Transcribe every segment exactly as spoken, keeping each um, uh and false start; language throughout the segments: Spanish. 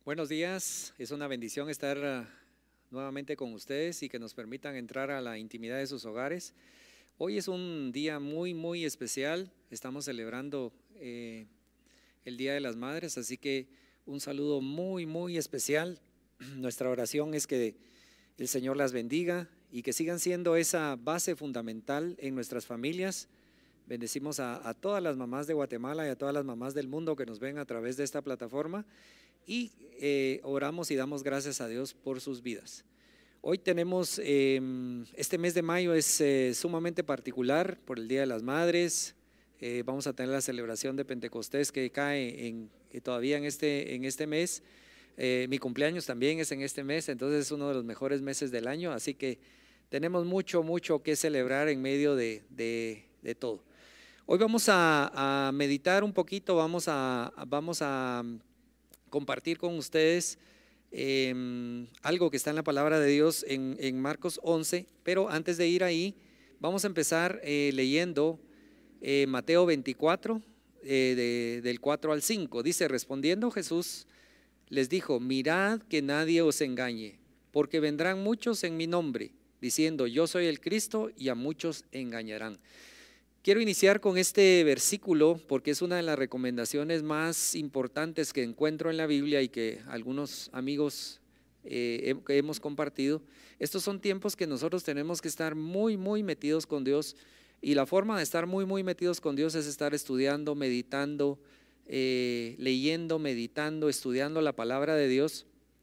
Buenos días, es una bendición estar uh, nuevamente con ustedes y que nos permitan entrar a la intimidad de sus hogares. Hoy es un día muy, muy especial, estamos celebrando eh, el Día de las Madres, así que un saludo muy, muy especial. Nuestra oración es que el Señor las bendiga y que sigan siendo esa base fundamental en nuestras familias. Bendecimos a, a todas las mamás de Guatemala y a todas las mamás del mundo que nos ven a través de esta plataforma y eh, oramos y damos gracias a Dios por sus vidas. Hoy tenemos, eh, este mes de mayo es eh, sumamente particular por el Día de las Madres. Eh, vamos a tener la celebración de Pentecostés que cae en, eh, todavía en este, en este mes. Eh, mi cumpleaños también es en este mes, entonces es uno de los mejores meses del año, así que tenemos mucho, mucho que celebrar en medio de, de, de todo. Hoy vamos a, a meditar un poquito, vamos a, vamos a compartir con ustedes eh, algo que está en la palabra de Dios en, en Marcos once, pero antes de ir ahí, vamos a empezar eh, leyendo eh, Mateo veinticuatro, eh, de, del cuatro al cinco. Dice: respondiendo Jesús les dijo: mirad que nadie os engañe, porque vendrán muchos en mi nombre, diciendo yo soy el Cristo, y a muchos engañarán. Quiero iniciar con este versículo porque es una de las recomendaciones más importantes que encuentro en la Biblia y que algunos amigos eh, que hemos compartido. Estos son tiempos que nosotros tenemos que estar muy, muy metidos con Dios, y la forma de estar muy, muy metidos con Dios es estar estudiando, meditando, eh, leyendo, meditando, estudiando la palabra de Dios.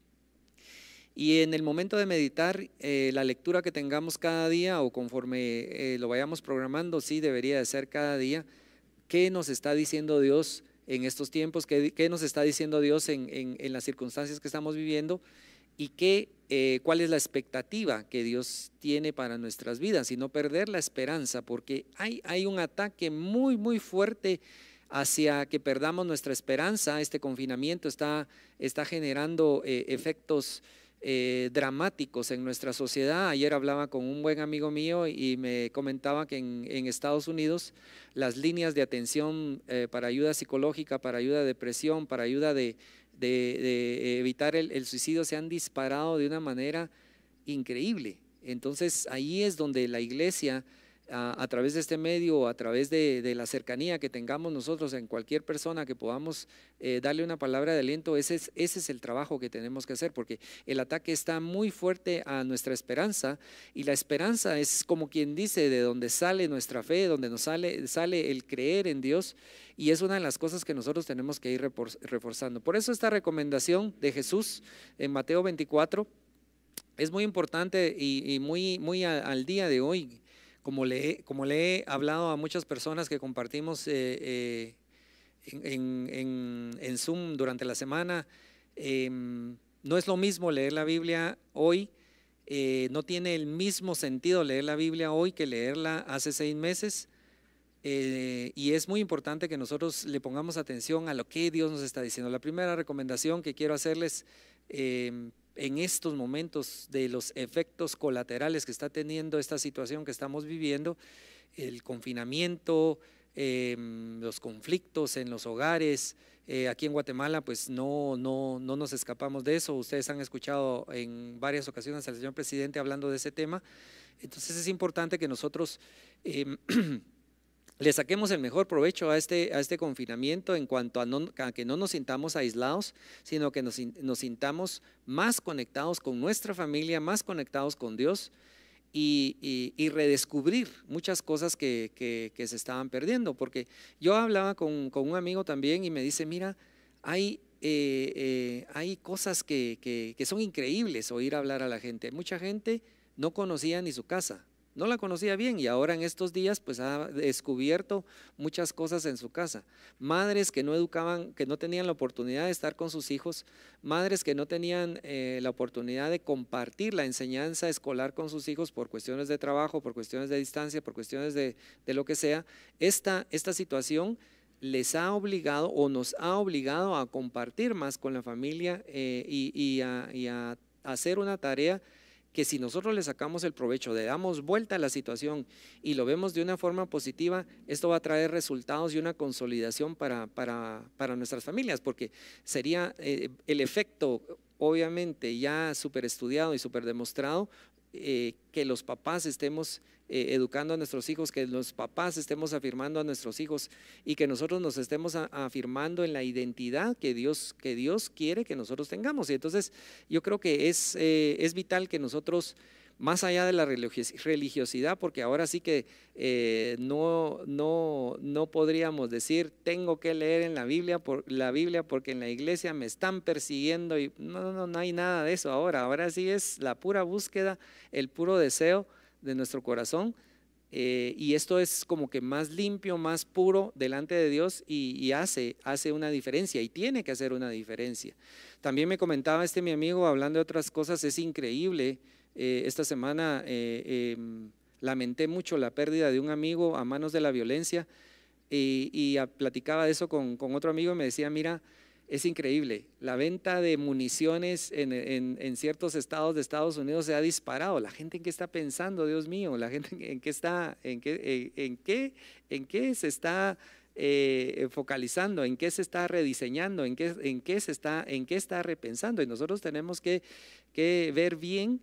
Y en el momento de meditar, eh, la lectura que tengamos cada día o conforme eh, lo vayamos programando, sí debería de ser cada día. ¿Qué nos está diciendo Dios en estos tiempos? ¿Qué, qué nos está diciendo Dios en, en, en las circunstancias que estamos viviendo? ¿Y qué, eh, cuál es la expectativa que Dios tiene para nuestras vidas? Y no perder la esperanza, porque hay, hay un ataque muy, muy fuerte hacia que perdamos nuestra esperanza. Este confinamiento está, está generando eh, efectos Eh, dramáticos en nuestra sociedad. Ayer hablaba con un buen amigo mío y me comentaba que en, en Estados Unidos las líneas de atención eh, para ayuda psicológica, para ayuda de depresión, para ayuda de, de, de evitar el, el suicidio se han disparado de una manera increíble. Entonces ahí es donde la iglesia, a, a través de este medio, a través de, de la cercanía que tengamos nosotros en cualquier persona que podamos eh, darle una palabra de aliento, ese es, ese es el trabajo que tenemos que hacer, porque el ataque está muy fuerte a nuestra esperanza, y la esperanza es como quien dice de donde sale nuestra fe, donde nos sale, sale el creer en Dios, y es una de las cosas que nosotros tenemos que ir reforzando. Por eso esta recomendación de Jesús en Mateo veinticuatro es muy importante y, y muy, muy a, al día de hoy. Como le, como le he hablado a muchas personas que compartimos eh, eh, en, en, en Zoom durante la semana, eh, no es lo mismo leer la Biblia hoy, eh, no tiene el mismo sentido leer la Biblia hoy que leerla hace seis meses, eh, y es muy importante que nosotros le pongamos atención a lo que Dios nos está diciendo. La primera recomendación que quiero hacerles eh, en estos momentos de los efectos colaterales que está teniendo esta situación que estamos viviendo, el confinamiento, eh, los conflictos en los hogares, eh, aquí en Guatemala pues no, no, no nos escapamos de eso. Ustedes han escuchado en varias ocasiones al señor presidente hablando de ese tema. Entonces es importante que nosotros eh, le saquemos el mejor provecho a este, a este confinamiento en cuanto a, no, a que no nos sintamos aislados, sino que nos, nos sintamos más conectados con nuestra familia, más conectados con Dios, y, y, y redescubrir muchas cosas que, que, que se estaban perdiendo. Porque yo hablaba con, con un amigo también y me dice: mira, hay, eh, eh, hay cosas que, que, que son increíbles oír hablar a la gente. Mucha gente no conocía ni su casa, no la conocía bien, y ahora en estos días pues ha descubierto muchas cosas en su casa. Madres que no educaban, que no tenían la oportunidad de estar con sus hijos, madres que no tenían eh, la oportunidad de compartir la enseñanza escolar con sus hijos por cuestiones de trabajo, por cuestiones de distancia, por cuestiones de, de lo que sea. Esta, esta situación les ha obligado o nos ha obligado a compartir más con la familia eh, y, y, a, y a hacer una tarea que si nosotros le sacamos el provecho, le damos vuelta a la situación y lo vemos de una forma positiva, esto va a traer resultados y una consolidación para, para, para nuestras familias, porque sería eh, el efecto obviamente ya súper estudiado y súper demostrado, eh, que los papás estemos eh, educando a nuestros hijos, que los papás estemos afirmando a nuestros hijos y que nosotros nos estemos a, afirmando en la identidad que Dios, que Dios quiere que nosotros tengamos. Y entonces yo creo que es, eh, es vital que nosotros, más allá de la religiosidad, porque ahora sí que eh, no, no, no podríamos decir tengo que leer en la Biblia, por, la Biblia porque en la iglesia me están persiguiendo, y no, no, no hay nada de eso ahora. Ahora sí es la pura búsqueda, el puro deseo de nuestro corazón, eh, y esto es como que más limpio, más puro delante de Dios, y, y hace, hace una diferencia, y tiene que hacer una diferencia. También me comentaba este mi amigo, hablando de otras cosas, es increíble. Eh, esta semana eh, eh, lamenté mucho la pérdida de un amigo a manos de la violencia, y, y a, platicaba de eso con, con otro amigo y me decía, mira, es increíble, la venta de municiones en, en, en ciertos estados de Estados Unidos se ha disparado. La gente en qué está pensando, Dios mío, la gente en qué está, en qué, en, en qué, en qué se está eh, focalizando, en qué se está rediseñando, en qué, en qué se está, en qué está repensando. Y nosotros tenemos que, que ver bien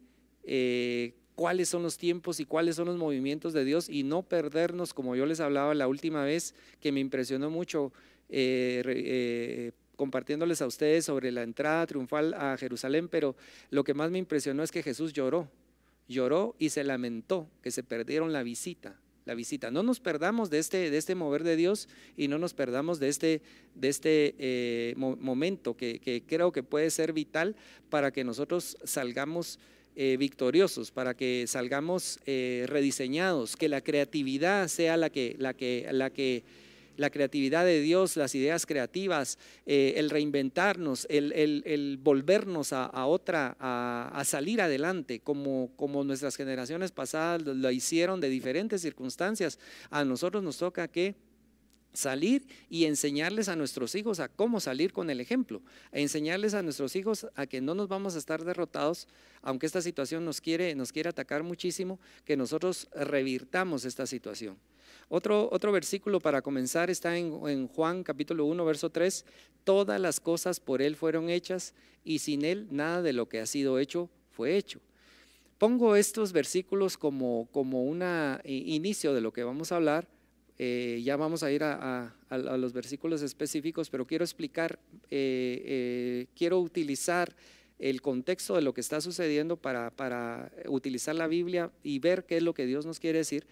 eh, cuáles son los tiempos y cuáles son los movimientos de Dios, y no perdernos, como yo les hablaba la última vez, que me impresionó mucho eh, eh, compartiéndoles a ustedes sobre la entrada triunfal a Jerusalén, pero lo que más me impresionó es que Jesús lloró, lloró y se lamentó que se perdieron la visita, la visita. No nos perdamos de este, de este mover de Dios, y no nos perdamos de este, de este eh, momento que, que creo que puede ser vital para que nosotros salgamos Eh, victoriosos, para que salgamos eh, rediseñados, que la creatividad sea la que, la que, la que, la creatividad de Dios, las ideas creativas, eh, el reinventarnos, el, el, el volvernos a, a otra, a, a salir adelante, como, como nuestras generaciones pasadas lo, lo hicieron de diferentes circunstancias. A nosotros nos toca que salir y enseñarles a nuestros hijos a cómo salir con el ejemplo, a enseñarles a nuestros hijos a que no nos vamos a estar derrotados, aunque esta situación nos quiere, nos quiere atacar muchísimo, que nosotros revirtamos esta situación. Otro, otro versículo para comenzar está en, en Juan capítulo uno verso tres, todas las cosas por Él fueron hechas y sin Él nada de lo que ha sido hecho fue hecho. Pongo estos versículos como, como un inicio de lo que vamos a hablar. Eh, ya vamos a ir a, a, a los versículos específicos, pero quiero explicar, eh, eh, quiero utilizar el contexto de lo que está sucediendo para, para utilizar la Biblia y ver qué es lo que Dios nos quiere decir.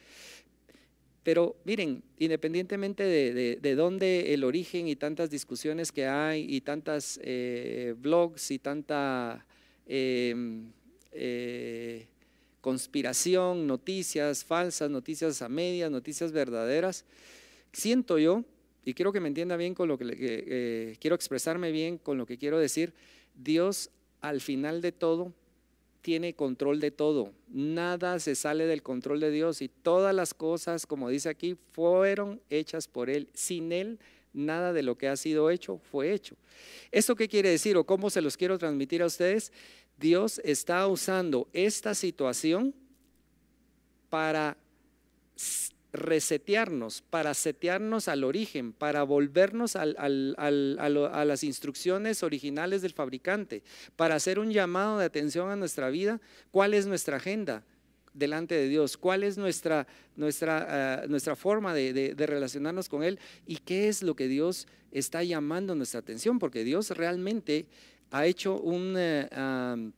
Pero miren, independientemente de, de, de dónde el origen y tantas discusiones que hay y tantas eh, blogs y tanta eh, eh, conspiración, noticias falsas, noticias a medias, noticias verdaderas, siento yo, y quiero que me entienda bien con lo que, que eh, quiero expresarme bien con lo que quiero decir, Dios al final de todo tiene control de todo, nada se sale del control de Dios, y todas las cosas, como dice aquí, fueron hechas por Él. Sin Él nada de lo que ha sido hecho fue hecho. ¿Esto qué quiere decir, o cómo se los quiero transmitir a ustedes? Dios está usando esta situación para resetearnos, para setearnos al origen, para volvernos al, al, al, a, lo, a las instrucciones originales del fabricante, para hacer un llamado de atención a nuestra vida. ¿Cuál es nuestra agenda delante de Dios? ¿Cuál es nuestra, nuestra, uh, nuestra forma de, de, de relacionarnos con Él? ¿Y qué es lo que Dios está llamando nuestra atención? Porque Dios realmente ha hecho un… Uh, um,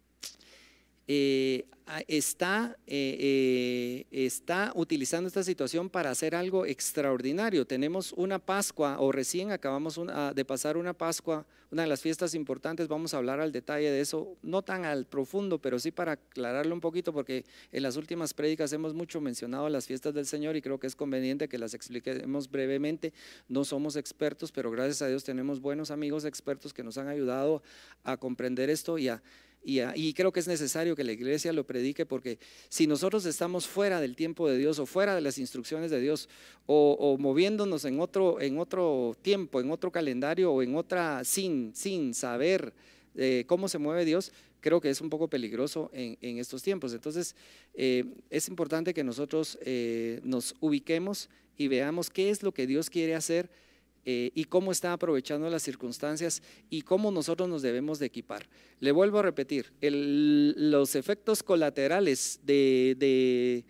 Eh, está, eh, eh, está utilizando esta situación para hacer algo extraordinario. Tenemos una Pascua, o recién acabamos una, de pasar una Pascua, una de las fiestas importantes. Vamos a hablar al detalle de eso, no tan al profundo, pero sí para aclararlo un poquito, porque en las últimas prédicas hemos mucho mencionado las fiestas del Señor y creo que es conveniente que las expliquemos brevemente. No somos expertos, pero gracias a Dios tenemos buenos amigos expertos que nos han ayudado a comprender esto y a Y, y creo que es necesario que la iglesia lo predique, porque si nosotros estamos fuera del tiempo de Dios, o fuera de las instrucciones de Dios, o, o moviéndonos en otro, en otro tiempo, en otro calendario, o en otra, sin, sin saber eh, cómo se mueve Dios, creo que es un poco peligroso en, en estos tiempos. Entonces, eh, es importante que nosotros eh, nos ubiquemos y veamos qué es lo que Dios quiere hacer eh, y cómo está aprovechando las circunstancias y cómo nosotros nos debemos de equipar. Le vuelvo a repetir, el, los efectos colaterales de, de,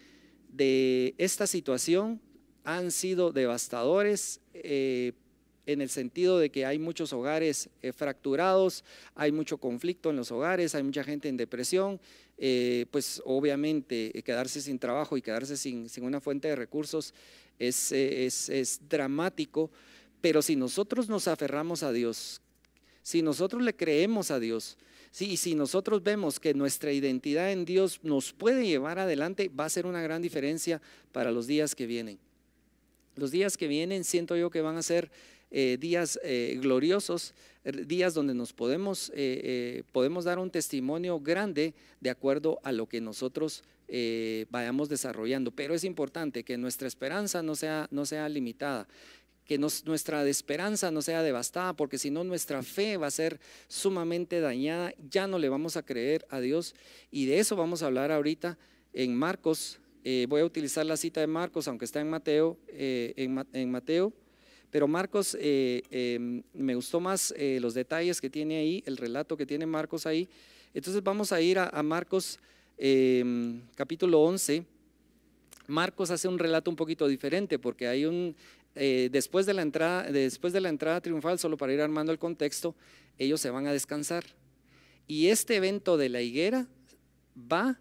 de esta situación han sido devastadores, eh, en el sentido de que hay muchos hogares eh, fracturados, hay mucho conflicto en los hogares, hay mucha gente en depresión, eh, pues obviamente eh, quedarse sin trabajo y quedarse sin, sin una fuente de recursos es, eh, es, es dramático, pero si nosotros nos aferramos a Dios, si nosotros le creemos a Dios, sí, y si nosotros vemos que nuestra identidad en Dios nos puede llevar adelante, va a ser una gran diferencia para los días que vienen. Los días que vienen siento yo que van a ser Eh, días eh, gloriosos, días donde nos podemos, eh, eh, podemos dar un testimonio grande de acuerdo a lo que nosotros eh, vayamos desarrollando. Pero es importante que nuestra esperanza no sea, no sea limitada, que nos, nuestra esperanza no sea devastada, porque si no nuestra fe va a ser sumamente dañada, ya no le vamos a creer a Dios, y de eso vamos a hablar ahorita en Marcos. Eh, voy a utilizar la cita de Marcos, aunque está en Mateo, eh, en, en Mateo. Pero Marcos, eh, eh, me gustó más eh, los detalles que tiene ahí, el relato que tiene Marcos ahí. Entonces vamos a ir a, a Marcos eh, capítulo once. Marcos hace un relato un poquito diferente, porque hay un, eh, después, de la entrada, después de la entrada triunfal, solo para ir armando el contexto, ellos se van a descansar. Y este evento de la higuera va,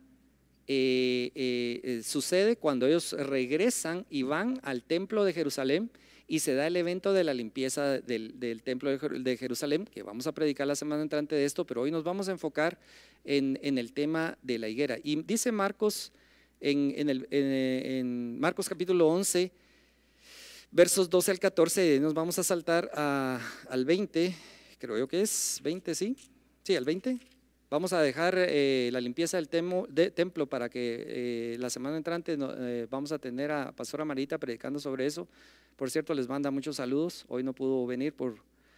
eh, eh, sucede cuando ellos regresan y van al templo de Jerusalén, y se da el evento de la limpieza del, del templo de Jerusalén, que vamos a predicar la semana entrante de esto, pero hoy nos vamos a enfocar en, en el tema de la higuera. Y dice Marcos, en, en, el, en, en Marcos capítulo once, versos doce al catorce, nos vamos a saltar a, al veinte, creo yo que es veinte, ¿sí? Sí, al veinte. Vamos a dejar eh, la limpieza del temo, de, templo para que eh, la semana entrante no, eh, vamos a tener a Pastora Marita predicando sobre eso. Por cierto, les manda muchos saludos. Hoy no pudo venir por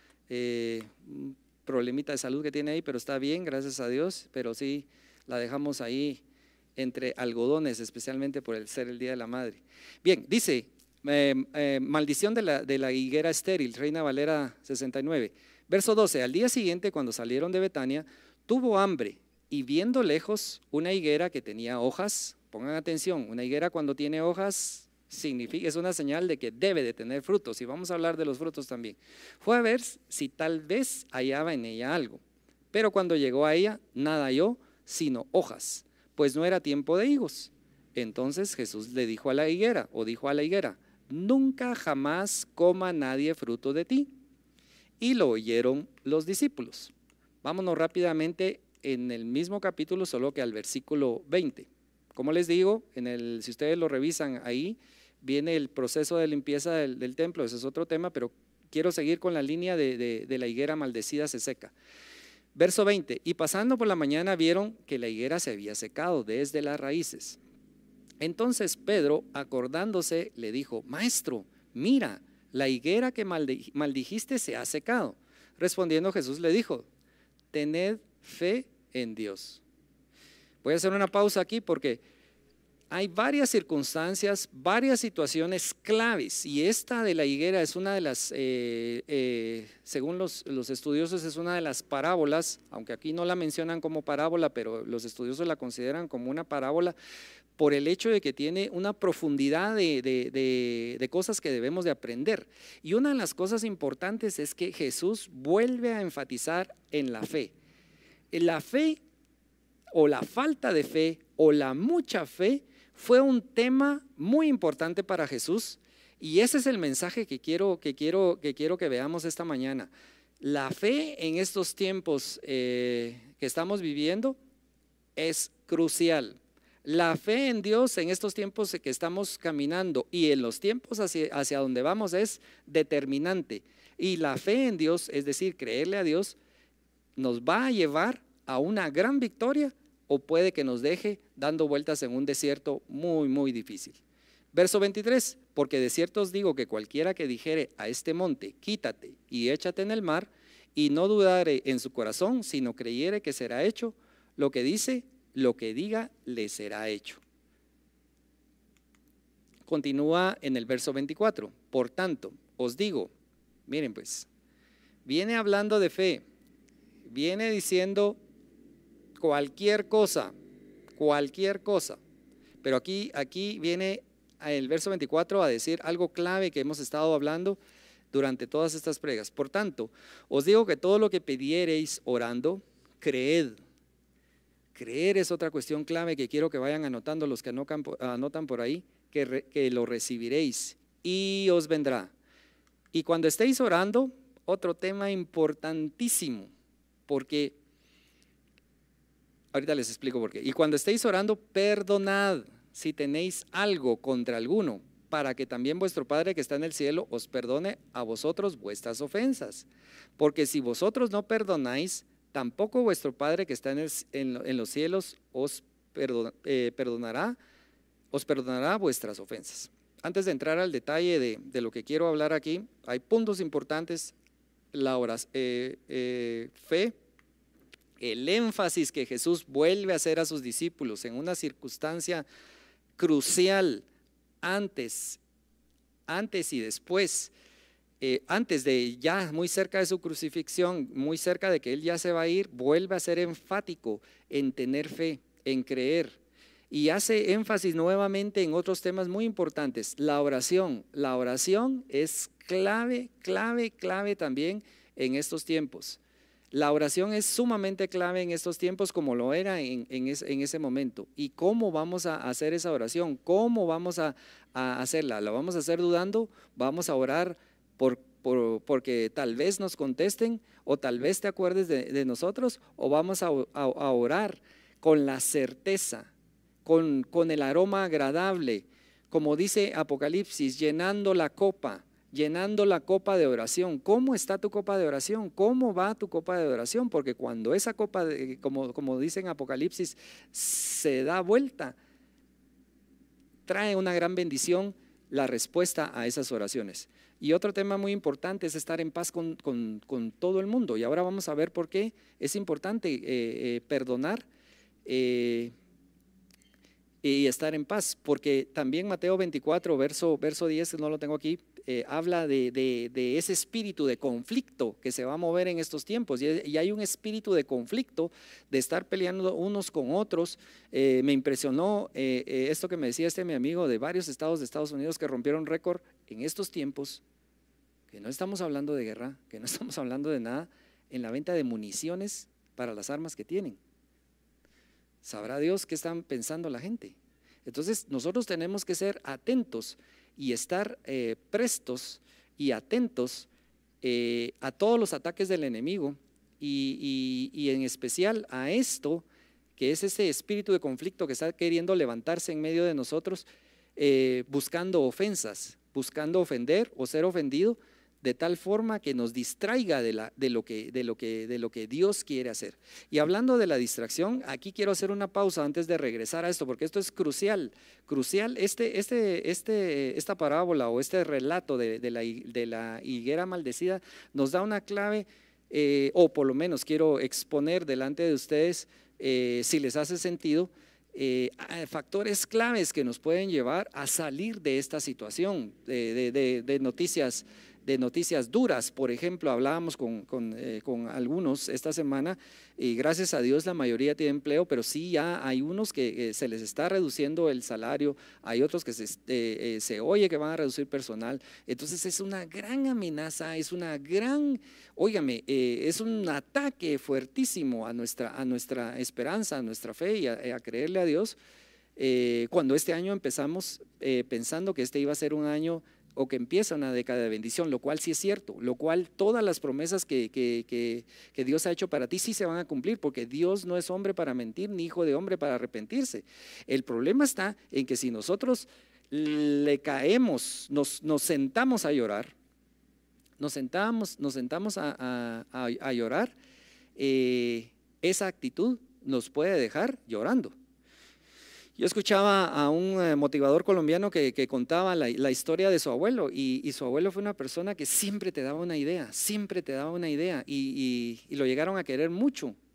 eh, un problemita de salud que tiene ahí, pero está bien, gracias a Dios. Pero sí, la dejamos ahí entre algodones, especialmente por el ser el Día de la Madre. Bien, dice, eh, eh, maldición de la, de la higuera estéril, Reina Valera sesenta y nueve. Verso doce, al día siguiente, cuando salieron de Betania, tuvo hambre, y viendo lejos una higuera que tenía hojas, pongan atención, una higuera cuando tiene hojas significa, es una señal de que debe de tener frutos, y vamos a hablar de los frutos también. Fue a ver si tal vez hallaba en ella algo, pero cuando llegó a ella nada halló sino hojas, pues no era tiempo de higos. Entonces Jesús le dijo a la higuera, o dijo a la higuera, nunca jamás coma nadie fruto de ti. Y lo oyeron los discípulos. Vámonos rápidamente en el mismo capítulo, solo que al versículo veinte. Como les digo, en el, si ustedes lo revisan ahí, viene el proceso de limpieza del, del templo, ese es otro tema, pero quiero seguir con la línea de, de, de la higuera maldecida se seca. Verso veinte, y pasando por la mañana vieron que la higuera se había secado desde las raíces. Entonces Pedro, acordándose, le dijo, maestro, mira, la higuera que maldijiste se ha secado. Respondiendo Jesús le dijo, tened fe en Dios. Voy a hacer una pausa aquí porque hay varias circunstancias, varias situaciones claves, y esta de la higuera es una de las, eh, eh, según los, los estudiosos, es una de las parábolas, aunque aquí no la mencionan como parábola, pero los estudiosos la consideran como una parábola por el hecho de que tiene una profundidad de, de, de, de cosas que debemos de aprender. Y una de las cosas importantes es que Jesús vuelve a enfatizar en la fe. La fe o la falta de fe o la mucha fe fue un tema muy importante para Jesús, y ese es el mensaje que quiero que, quiero, que, quiero que veamos esta mañana. La fe en estos tiempos eh, que estamos viviendo es crucial. La fe en Dios en estos tiempos que estamos caminando y en los tiempos hacia, hacia donde vamos es determinante. Y la fe en Dios, es decir, creerle a Dios, nos va a llevar a una gran victoria o puede que nos deje dando vueltas en un desierto muy, muy difícil. Verso veintitrés, porque de cierto os digo que cualquiera que dijere a este monte, quítate y échate en el mar, y no dudare en su corazón, sino creyere que será hecho lo que dice, lo que diga, le será hecho. Continúa en el verso veinticuatro. Por tanto, os digo, miren pues, viene hablando de fe, viene diciendo cualquier cosa, cualquier cosa. Pero aquí, aquí viene el verso veinticuatro a decir algo clave que hemos estado hablando durante todas estas pregas. Por tanto, os digo que todo lo que pidiereis orando, creed. Creer es otra cuestión clave que quiero que vayan anotando los que anotan, anotan por ahí, que, re, que lo recibiréis y os vendrá. Y cuando estéis orando, otro tema importantísimo, porque, ahorita les explico por qué. Y cuando estéis orando, perdonad si tenéis algo contra alguno, para que también vuestro Padre que está en el cielo os perdone a vosotros vuestras ofensas. Porque si vosotros no perdonáis, tampoco vuestro Padre que está en, el, en, en los cielos os perdona, eh, perdonará, os perdonará vuestras ofensas. Antes de entrar al detalle de, de lo que quiero hablar aquí, hay puntos importantes. La oración, eh, eh, fe, el énfasis que Jesús vuelve a hacer a sus discípulos en una circunstancia crucial antes, antes y después. Eh, antes de ya muy cerca de su crucifixión, muy cerca de que Él ya se va a ir, vuelve a ser enfático en tener fe, en creer, y hace énfasis nuevamente en otros temas muy importantes. La oración, la oración es clave, clave, clave también en estos tiempos. La oración es sumamente clave en estos tiempos como lo era en, en, ese, en ese momento. ¿Y cómo vamos a hacer esa oración? ¿Cómo vamos a, a hacerla? ¿La vamos a hacer dudando? ¿Vamos a orar Por, por, porque tal vez nos contesten o tal vez te acuerdes de, de nosotros, o vamos a, a, a orar con la certeza, con, con el aroma agradable, como dice Apocalipsis, llenando la copa, llenando la copa de oración? ¿Cómo está tu copa de oración? ¿Cómo va tu copa de oración? Porque cuando esa copa, de, como, como dice en Apocalipsis, se da vuelta, trae una gran bendición la respuesta a esas oraciones. Y otro tema muy importante es estar en paz con, con, con todo el mundo. Y ahora vamos a ver por qué es importante eh, eh, perdonar eh, y estar en paz. Porque también Mateo veinticuatro, verso, verso diez, no lo tengo aquí, eh, habla de, de, de ese espíritu de conflicto que se va a mover en estos tiempos. Y, y hay un espíritu de conflicto, de estar peleando unos con otros. Eh, me impresionó eh, eh, esto que me decía este mi amigo de varios estados de Estados Unidos que rompieron récord en estos tiempos, que no estamos hablando de guerra, que no estamos hablando de nada, en la venta de municiones para las armas que tienen. Sabrá Dios qué están pensando la gente. Entonces nosotros tenemos que ser atentos y estar eh, prestos y atentos eh, a todos los ataques del enemigo y, y, y en especial a esto, que es ese espíritu de conflicto que está queriendo levantarse en medio de nosotros, eh, buscando ofensas, buscando ofender o ser ofendido, de tal forma que nos distraiga de, la, de, lo que, de, lo que, de lo que Dios quiere hacer. Y hablando de la distracción, aquí quiero hacer una pausa antes de regresar a esto, porque esto es crucial, crucial. Este, este, este, esta parábola o este relato de, de, la, de la higuera maldecida nos da una clave, eh, o por lo menos quiero exponer delante de ustedes, eh, si les hace sentido, Eh, factores claves que nos pueden llevar a salir de esta situación de, de, de, de noticias de noticias duras. Por ejemplo, hablábamos con, con, eh, con algunos esta semana y gracias a Dios la mayoría tiene empleo, pero sí ya hay unos que eh, se les está reduciendo el salario, hay otros que se, eh, eh, se oye que van a reducir personal. Entonces es una gran amenaza, es una gran, óigame, eh, es un ataque fuertísimo a nuestra, a nuestra esperanza, a nuestra fe y a, a creerle a Dios. Eh, cuando este año empezamos eh, pensando que este iba a ser un año o que empieza una década de bendición, lo cual sí es cierto, lo cual todas las promesas que, que, que, que Dios ha hecho para ti sí se van a cumplir, porque Dios no es hombre para mentir, ni hijo de hombre para arrepentirse. El problema está en que si nosotros le caemos, nos, nos sentamos a llorar, nos sentamos, nos sentamos a, a, a, a llorar, eh, esa actitud nos puede dejar llorando. Yo escuchaba a un motivador colombiano que, que contaba la, la historia de su abuelo y, y su abuelo fue una persona que siempre te daba una idea, siempre te daba una idea y, y, y lo llegaron a querer mucho.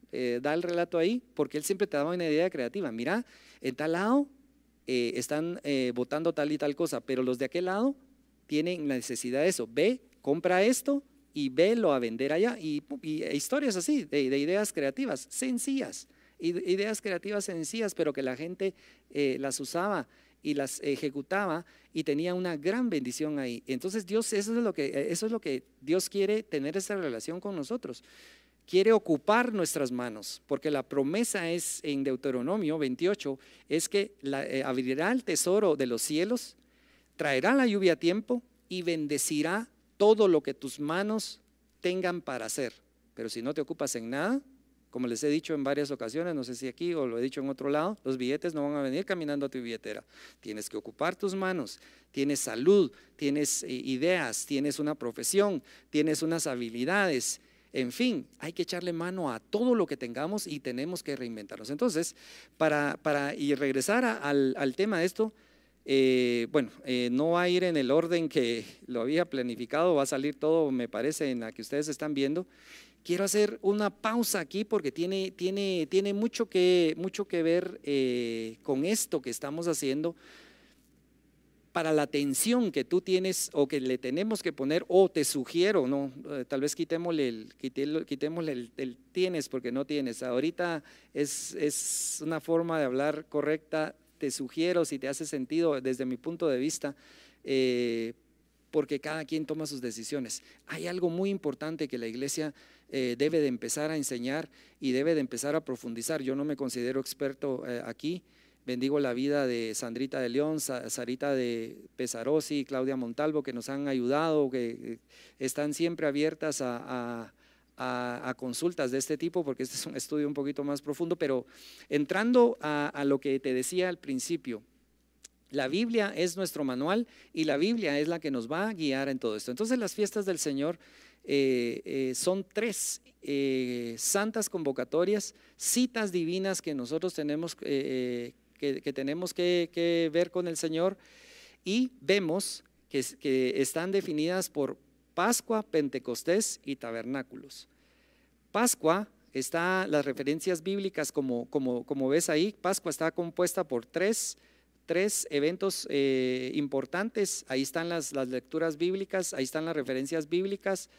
eh, da el relato ahí, porque él siempre te daba una idea creativa. Mira, en tal lado eh, están eh, votando tal y tal cosa, pero los de aquel lado tienen necesidad de eso. Ve, compra esto y velo a vender allá. Y, y historias así, de, de ideas creativas, sencillas, ideas creativas sencillas, pero que la gente eh, las usaba y las ejecutaba y tenía una gran bendición ahí. Entonces Dios, eso es lo que, eso es lo que Dios quiere, tener esa relación con nosotros. Quiere ocupar nuestras manos, porque la promesa es en Deuteronomio veintiocho, es que la, eh, abrirá el tesoro de los cielos, traerá la lluvia a tiempo y bendecirá todo lo que tus manos tengan para hacer. Pero si no te ocupas en nada, como les he dicho en varias ocasiones, no sé si aquí o lo he dicho en otro lado, los billetes no van a venir caminando a tu billetera. Tienes que ocupar tus manos, tienes salud, tienes ideas, tienes una profesión, tienes unas habilidades. En fin, hay que echarle mano a todo lo que tengamos y tenemos que reinventarnos. Entonces, para, para y regresar a, al, al tema de esto, eh, bueno, eh, no va a ir en el orden que lo había planificado, va a salir todo, me parece, en la que ustedes están viendo. Quiero hacer una pausa aquí porque tiene, tiene, tiene mucho, que, mucho que ver eh, con esto que estamos haciendo, para la atención que tú tienes o que le tenemos que poner, o te sugiero, no, eh, tal vez quitémosle el, quitémosle el, el tienes porque no tienes. Ahorita es, es una forma de hablar correcta, te sugiero si te hace sentido desde mi punto de vista, eh, porque cada quien toma sus decisiones. Hay algo muy importante que la iglesia eh, debe de empezar a enseñar y debe de empezar a profundizar. Yo no me considero experto eh, aquí. Bendigo la vida de Sandrita de León, Sarita de Pesarosi, Claudia Montalvo, que nos han ayudado, que están siempre abiertas a, a, a, a consultas de este tipo, porque este es un estudio un poquito más profundo. Pero entrando a, a lo que te decía al principio, la Biblia es nuestro manual y la Biblia es la que nos va a guiar en todo esto. Entonces las fiestas del Señor eh, eh, son tres eh, santas convocatorias, citas divinas que nosotros tenemos eh, que, que, tenemos que, que ver con el Señor, y vemos que, que están definidas por Pascua, Pentecostés y tabernáculos. Pascua, está las referencias bíblicas como, como, como ves ahí. Pascua está compuesta por tres Tres eventos eh, importantes. Ahí están las, las lecturas bíblicas, ahí están las referencias bíblicas.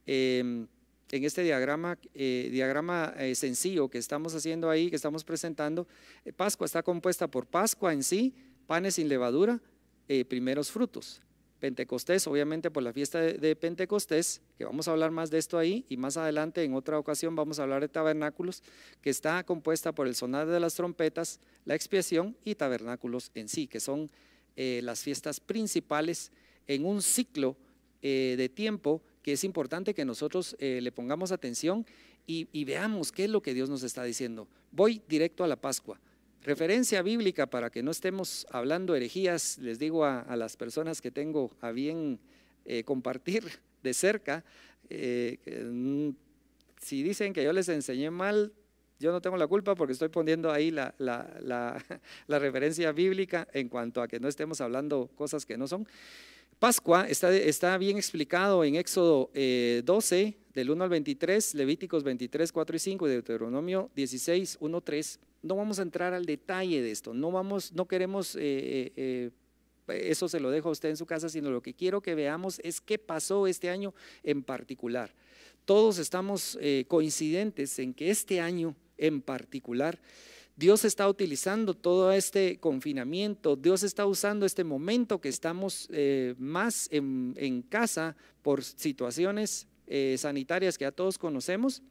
Eh, en este diagrama, eh, diagrama eh, sencillo que estamos haciendo ahí, que estamos presentando, eh, Pascua está compuesta por Pascua en sí, panes sin levadura, eh, primeros frutos. Pentecostés, obviamente por la fiesta de, de Pentecostés, que vamos a hablar más de esto ahí, y más adelante en otra ocasión vamos a hablar de tabernáculos, que está compuesta por el sonar de las trompetas, la expiación y tabernáculos en sí, que son eh, las fiestas principales en un ciclo eh, de tiempo que es importante que nosotros eh, le pongamos atención y, y veamos qué es lo que Dios nos está diciendo. Voy directo a la Pascua. Referencia bíblica, para que no estemos hablando herejías, les digo a, a las personas que tengo a bien eh, compartir de cerca, eh, eh, si dicen que yo les enseñé mal, yo no tengo la culpa, porque estoy poniendo ahí la, la, la, la referencia bíblica en cuanto a que no estemos hablando cosas que no son. Pascua está, está bien explicado en Éxodo eh, doce, del uno al veintitrés, Levíticos veintitrés, cuatro y cinco, y Deuteronomio dieciséis, uno, tres. No vamos a entrar al detalle de esto, no, vamos, no queremos, eh, eh, eso se lo dejo a usted en su casa, sino lo que quiero que veamos es qué pasó este año en particular. Todos estamos eh, coincidentes en que este año en particular Dios está utilizando todo este confinamiento, Dios está usando este momento que estamos eh, más en, en casa por situaciones eh, sanitarias que ya todos conocemos,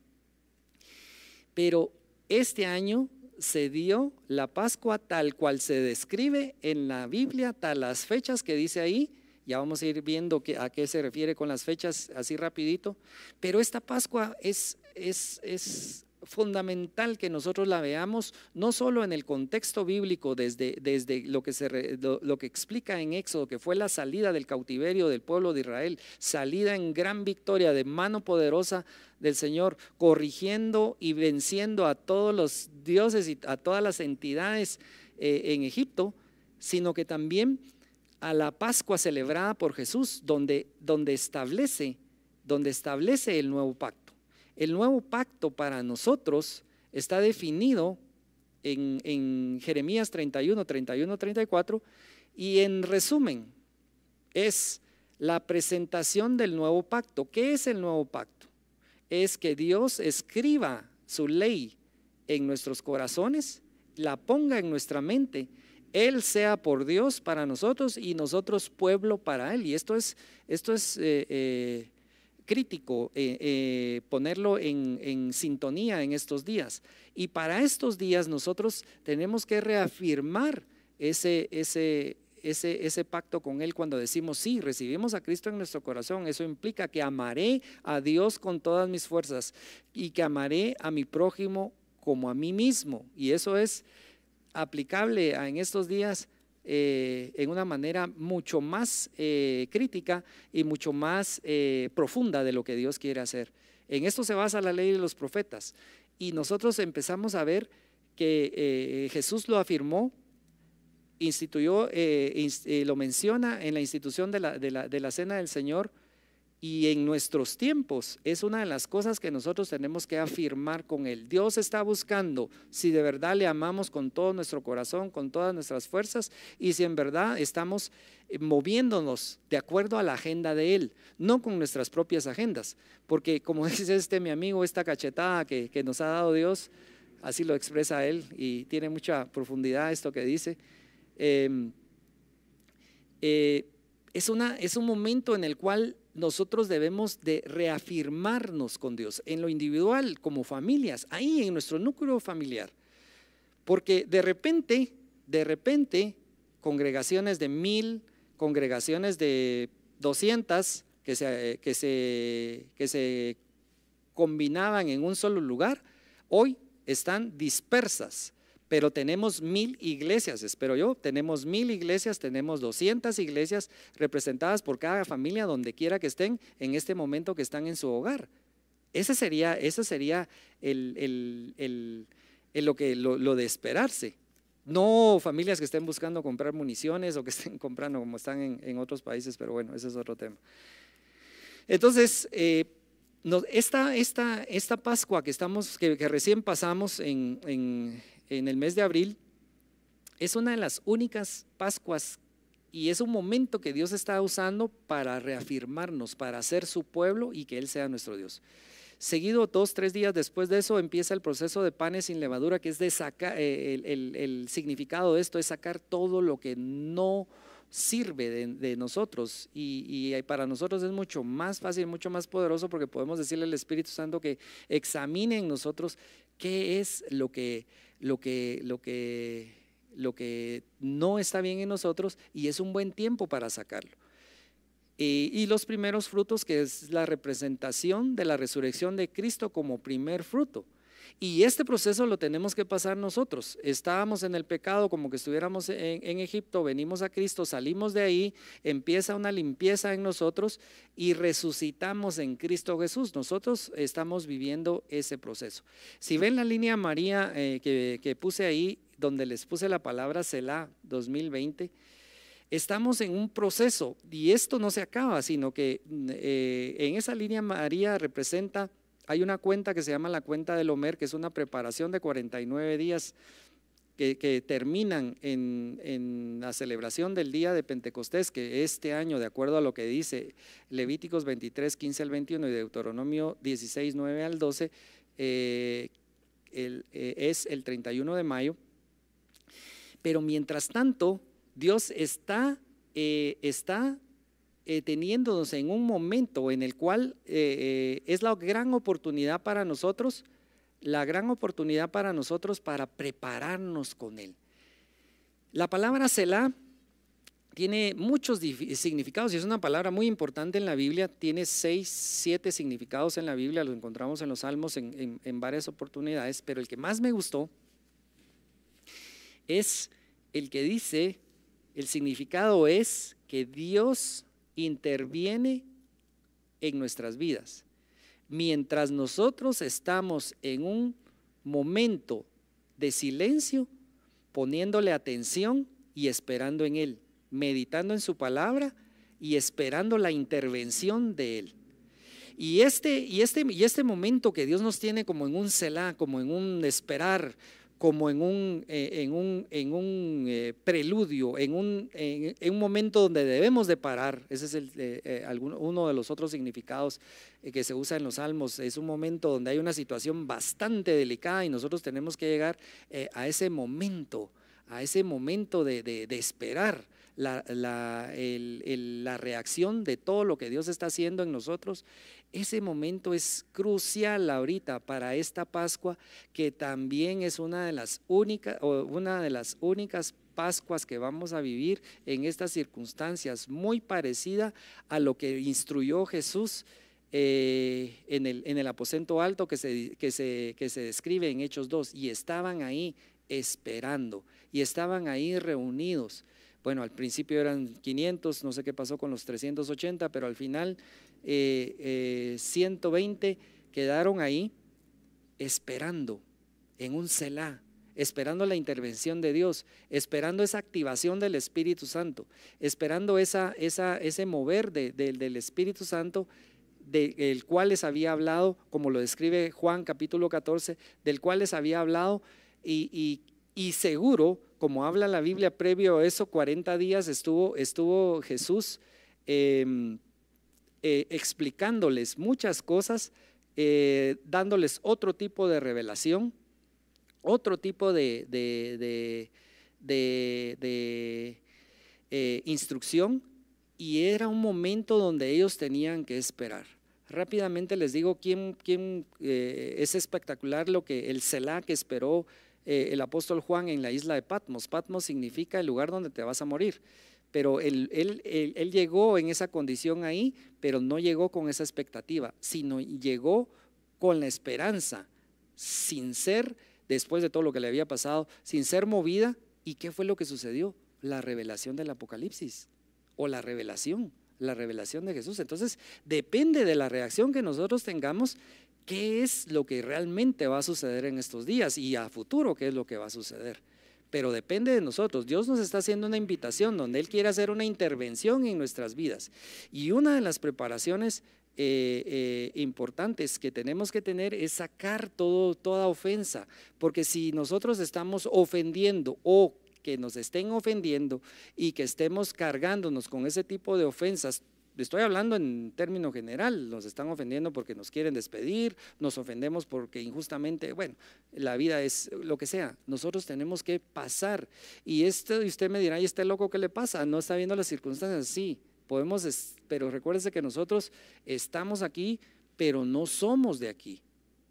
pero este año se dio la Pascua tal cual se describe en la Biblia, tal las fechas que dice ahí. Ya vamos a ir viendo que, a qué se refiere con las fechas así rapidito, pero esta Pascua es, es, es fundamental que nosotros la veamos no solo en el contexto bíblico, desde, desde lo, que se, lo, lo que explica en Éxodo, que fue la salida del cautiverio del pueblo de Israel, salida en gran victoria de mano poderosa del Señor, corrigiendo y venciendo a todos los dioses y a todas las entidades eh, en Egipto, sino que también a la Pascua celebrada por Jesús, donde, donde, establece, donde establece el nuevo pacto. El nuevo pacto para nosotros está definido en, en Jeremías treinta y uno, treinta y uno, treinta y cuatro, y en resumen es la presentación del nuevo pacto. ¿Qué es el nuevo pacto? Es que Dios escriba su ley en nuestros corazones, la ponga en nuestra mente, Él sea por Dios para nosotros y nosotros pueblo para Él. Y esto es, esto es eh, eh, crítico, eh, eh, ponerlo en, en sintonía en estos días. Y para estos días nosotros tenemos que reafirmar ese, ese, ese, ese pacto con Él cuando decimos sí, recibimos a Cristo en nuestro corazón. Eso implica que amaré a Dios con todas mis fuerzas y que amaré a mi prójimo como a mí mismo. Y eso es aplicable a, en estos días eh, en una manera mucho más eh, crítica y mucho más eh, profunda de lo que Dios quiere hacer. En esto se basa la ley de los profetas y nosotros empezamos a ver que eh, Jesús lo afirmó, instituyó, eh, inst, eh, lo menciona en la institución de la, de, la, de la Cena del Señor. Y en nuestros tiempos es una de las cosas que nosotros tenemos que afirmar con Él. Dios está buscando si de verdad le amamos con todo nuestro corazón, con todas nuestras fuerzas, y si en verdad estamos moviéndonos de acuerdo a la agenda de Él, no con nuestras propias agendas. Porque como dice este mi amigo, esta cachetada que, que nos ha dado Dios, así lo expresa Él y tiene mucha profundidad esto que dice. Eh, eh, es, una, es un momento en el cual nosotros debemos de reafirmarnos con Dios, en lo individual, como familias, ahí en nuestro núcleo familiar. Porque de repente, de repente, congregaciones de mil, congregaciones de doscientas que se, que se, que se combinaban en un solo lugar, hoy están dispersas. Pero tenemos mil iglesias, espero yo, tenemos mil iglesias, tenemos doscientas iglesias representadas por cada familia donde quiera que estén en este momento que están en su hogar. Ese sería, ese sería el, el, el, el lo, que, lo, lo de esperarse. No familias que estén buscando comprar municiones o que estén comprando como están en, en otros países, pero bueno, ese es otro tema. Entonces, eh, no, esta, esta, esta Pascua que, estamos, que, que recién pasamos en, en en el mes de abril, es una de las únicas Pascuas y es un momento que Dios está usando para reafirmarnos, para ser su pueblo y que Él sea nuestro Dios. Seguido, dos, tres días después de eso, empieza el proceso de panes sin levadura, que es de sacar, eh, el, el, el significado de esto es sacar todo lo que no sirve de, de nosotros y, y para nosotros es mucho más fácil, mucho más poderoso porque podemos decirle al Espíritu Santo que examine en nosotros qué es lo que Lo que, lo, que, lo que no está bien en nosotros y es un buen tiempo para sacarlo. Y, y los primeros frutos, que es la representación de la resurrección de Cristo como primer fruto. Y este proceso lo tenemos que pasar nosotros. Estábamos en el pecado como que estuviéramos en, en Egipto, venimos a Cristo, salimos de ahí, empieza una limpieza en nosotros y resucitamos en Cristo Jesús. Nosotros estamos viviendo ese proceso. Si ven la línea María eh, que, que puse ahí, donde les puse la palabra Selah dos mil veinte, estamos en un proceso y esto no se acaba, sino que eh, en esa línea María representa. Hay una cuenta que se llama la cuenta del Homer, que es una preparación de cuarenta y nueve días que, que terminan en, en la celebración del día de Pentecostés, que este año, de acuerdo a lo que dice Levíticos veintitrés, quince al veintiuno y Deuteronomio dieciséis, nueve al doce, eh, el, eh, es el treinta y uno de mayo. Pero mientras tanto, Dios está, eh, está Eh, teniéndonos en un momento en el cual eh, eh, es la gran oportunidad para nosotros, la gran oportunidad para nosotros para prepararnos con Él. La palabra Selah tiene muchos significados y es una palabra muy importante en la Biblia, tiene seis, siete significados en la Biblia, lo encontramos en los Salmos en, en, en varias oportunidades, pero el que más me gustó es el que dice, el significado es que Dios interviene en nuestras vidas. Mientras nosotros estamos en un momento de silencio, poniéndole atención y esperando en Él, meditando en su palabra y esperando la intervención de Él. Y este, y, este, y este momento que Dios nos tiene como en un Selah, como en un esperar, como en un, eh, en un, en un eh, preludio, en un, en, en un momento donde debemos de parar. Ese es el, eh, eh, alguno, uno de los otros significados eh, que se usa en los salmos. Es un momento donde hay una situación bastante delicada y nosotros tenemos que llegar eh, a ese momento, a ese momento de, de, de esperar la, la, el, el, la reacción de todo lo que Dios está haciendo en nosotros. Ese momento es crucial ahorita para esta Pascua, que también es una de las únicas, o una de las únicas Pascuas que vamos a vivir en estas circunstancias, muy parecida a lo que instruyó Jesús eh, en, el, en el aposento alto que se, que, se, que se describe en Hechos dos, y estaban ahí esperando, y estaban ahí reunidos. Bueno, al principio eran quinientos, no sé qué pasó con los trescientos ochenta, pero al final eh, eh, ciento veinte quedaron ahí esperando en un Selah, esperando la intervención de Dios, esperando esa activación del Espíritu Santo, esperando esa, esa, ese mover de, de, del Espíritu Santo, del cual les había hablado, como lo describe Juan capítulo catorce, del cual les había hablado y, y, y seguro, como habla la Biblia, previo a eso, cuarenta días estuvo, estuvo Jesús eh, eh, explicándoles muchas cosas, eh, dándoles otro tipo de revelación, otro tipo de, de, de, de, de eh, instrucción, y era un momento donde ellos tenían que esperar. Rápidamente les digo quién, quién eh, es espectacular lo que el Selah que esperó eh, el apóstol Juan en la isla de Patmos. Patmos significa el lugar donde te vas a morir, pero él, él, él, él llegó en esa condición ahí, pero no llegó con esa expectativa, sino llegó con la esperanza, sin ser, después de todo lo que le había pasado, sin ser movida. ¿Y qué fue lo que sucedió? La revelación del Apocalipsis, o la revelación, la revelación de Jesús. Entonces depende de la reacción que nosotros tengamos, qué es lo que realmente va a suceder en estos días, y a futuro qué es lo que va a suceder. Pero depende de nosotros. Dios nos está haciendo una invitación donde Él quiere hacer una intervención en nuestras vidas, y una de las preparaciones Eh, eh, importantes que tenemos que tener es sacar todo, toda ofensa, porque si nosotros estamos ofendiendo, o que nos estén ofendiendo y que estemos cargándonos con ese tipo de ofensas, estoy hablando en término general, nos están ofendiendo porque nos quieren despedir, nos ofendemos porque injustamente, bueno, la vida es lo que sea, nosotros tenemos que pasar. Y esto, y usted me dirá, ¿y este loco qué le pasa? ¿No está viendo las circunstancias? Sí, podemos, pero recuérdese que nosotros estamos aquí, pero no somos de aquí.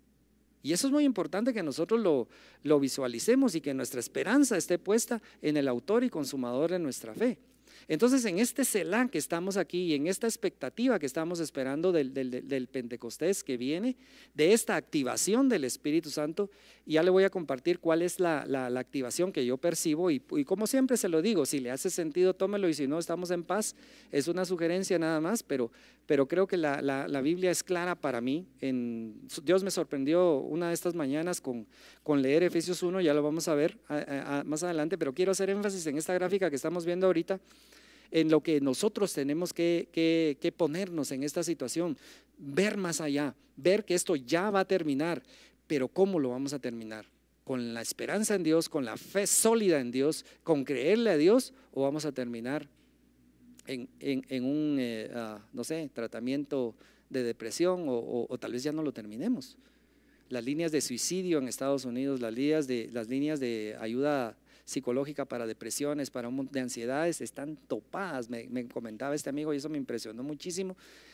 Y eso es muy importante, que nosotros lo, lo visualicemos, y que nuestra esperanza esté puesta en el autor y consumador de nuestra fe. Entonces, en este Selah que estamos aquí, y en esta expectativa que estamos esperando del, del, del Pentecostés que viene, de esta activación del Espíritu Santo, y ya le voy a compartir cuál es la, la, la activación que yo percibo, y, y como siempre se lo digo, si le hace sentido, tómelo, y si no, estamos en paz. Es una sugerencia nada más, pero, pero creo que la, la, la Biblia es clara para mí. En, Dios me sorprendió una de estas mañanas con, con leer Efesios uno, ya lo vamos a ver a, a, más adelante, pero quiero hacer énfasis en esta gráfica que estamos viendo ahorita, en lo que nosotros tenemos que, que, que ponernos en esta situación, ver más allá, ver que esto ya va a terminar, pero ¿cómo lo vamos a terminar? ¿Con la esperanza en Dios, con la fe sólida en Dios, con creerle a Dios, o vamos a terminar en, en, en un, eh, uh, no sé, tratamiento de depresión, o, o, o tal vez ya no lo terminemos? Las líneas de suicidio en Estados Unidos, las líneas de, las líneas de ayuda psicológica para depresiones, para un montón de ansiedades, están topadas. Me, me comentaba este amigo, y eso me impresionó muchísimo,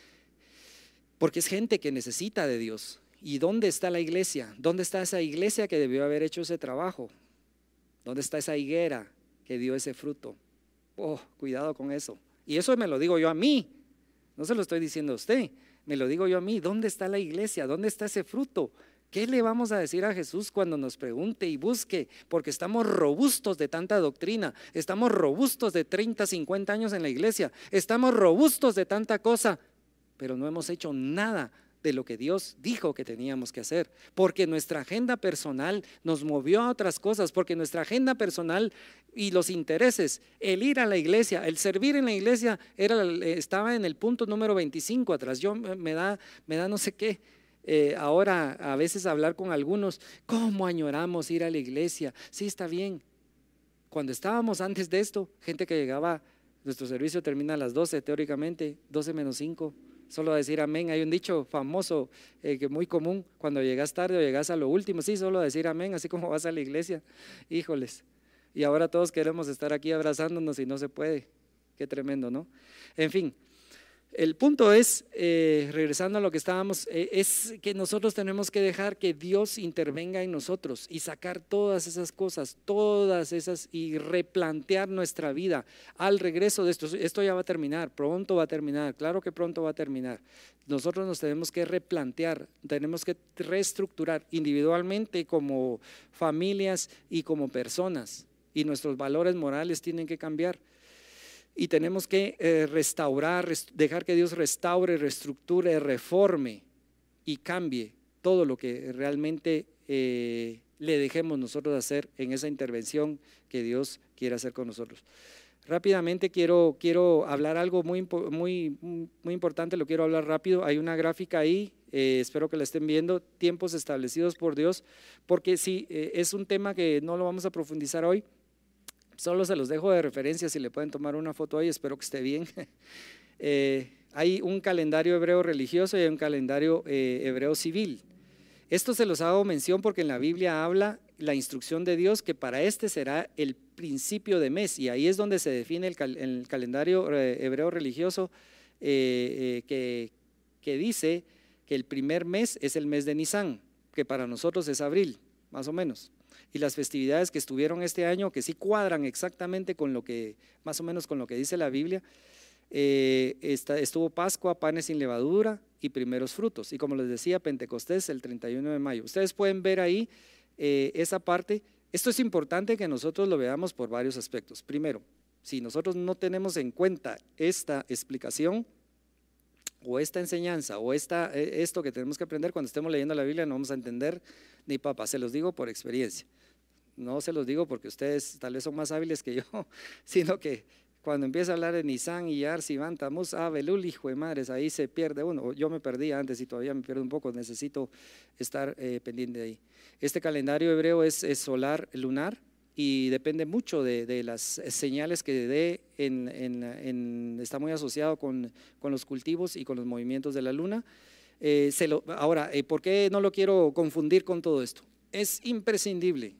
porque es gente que necesita de Dios. ¿Y dónde está la iglesia? ¿Dónde está esa iglesia que debió haber hecho ese trabajo? ¿Dónde está esa higuera que dio ese fruto? Oh, cuidado con eso. Y eso me lo digo yo a mí, no se lo estoy diciendo a usted, me lo digo yo a mí. ¿Dónde está la iglesia? ¿Dónde está ese fruto? ¿Qué le vamos a decir a Jesús cuando nos pregunte y busque? Porque estamos robustos de tanta doctrina, estamos robustos de treinta, cincuenta años en la iglesia, estamos robustos de tanta cosa, pero no hemos hecho nada de lo que Dios dijo que teníamos que hacer, porque nuestra agenda personal nos movió a otras cosas, porque nuestra agenda personal y los intereses, el ir a la iglesia, el servir en la iglesia, era, estaba en el punto número veinticinco atrás. Yo me da, me da no sé qué. Eh, ahora a veces hablar con algunos, ¿cómo añoramos ir a la iglesia? Sí, está bien. Cuando estábamos antes de esto, gente que llegaba, nuestro servicio termina a las doce, teóricamente, doce menos cinco. Solo a decir amén. Hay un dicho famoso eh, que muy común, cuando llegas tarde o llegas a lo último, sí, solo a decir amén, así como vas a la iglesia. Híjoles, y ahora todos queremos estar aquí abrazándonos y no se puede. Qué tremendo, ¿no? En fin, el punto es, eh, regresando a lo que estábamos, eh, es que nosotros tenemos que dejar que Dios intervenga en nosotros y sacar todas esas cosas, todas esas, y replantear nuestra vida al regreso de esto. Esto ya va a terminar, pronto va a terminar, claro que pronto va a terminar. Nosotros nos tenemos que replantear, tenemos que reestructurar individualmente como familias y como personas, y nuestros valores morales tienen que cambiar. Y tenemos que eh, restaurar, rest dejar que Dios restaure, reestructure, reforme y cambie todo lo que realmente eh, le dejemos nosotros hacer en esa intervención que Dios quiere hacer con nosotros. Rápidamente quiero, quiero hablar algo muy, muy, muy importante, lo quiero hablar rápido. Hay una gráfica ahí, eh, espero que la estén viendo, tiempos establecidos por Dios, porque sí, eh, es un tema que no lo vamos a profundizar hoy. Solo se los dejo de referencia, si le pueden tomar una foto ahí, espero que esté bien. eh, hay un calendario hebreo religioso y hay un calendario eh, hebreo civil. Esto se los hago mención porque en la Biblia habla la instrucción de Dios que para este será el principio de mes, y ahí es donde se define el, cal, el calendario eh, hebreo religioso eh, eh, que, que dice que el primer mes es el mes de Nisán, que para nosotros es abril, más o menos. Y las festividades que estuvieron este año, que sí cuadran exactamente con lo que, más o menos con lo que dice la Biblia, eh, esta, estuvo Pascua, panes sin levadura y primeros frutos. Y como les decía, Pentecostés el treinta y uno de mayo. Ustedes pueden ver ahí eh, esa parte. Esto es importante que nosotros lo veamos por varios aspectos. Primero, si nosotros no tenemos en cuenta esta explicación o esta enseñanza o esta, esto que tenemos que aprender cuando estemos leyendo la Biblia, no vamos a entender ni papa. Se los digo por experiencia. No se los digo porque ustedes tal vez son más hábiles que yo, sino que cuando empieza a hablar de Nisan, Iyar, Sivan, Tamuz, Abelul, hijo de madres, ahí se pierde uno. Yo me perdí antes y todavía me pierdo un poco, necesito estar eh, pendiente de ahí. Este calendario hebreo es, es solar, lunar, y depende mucho de, de las señales que dé, en, en, en, está muy asociado con, con los cultivos y con los movimientos de la luna. Eh, se lo, ahora, eh, ¿por qué no lo quiero confundir con todo esto? Es imprescindible.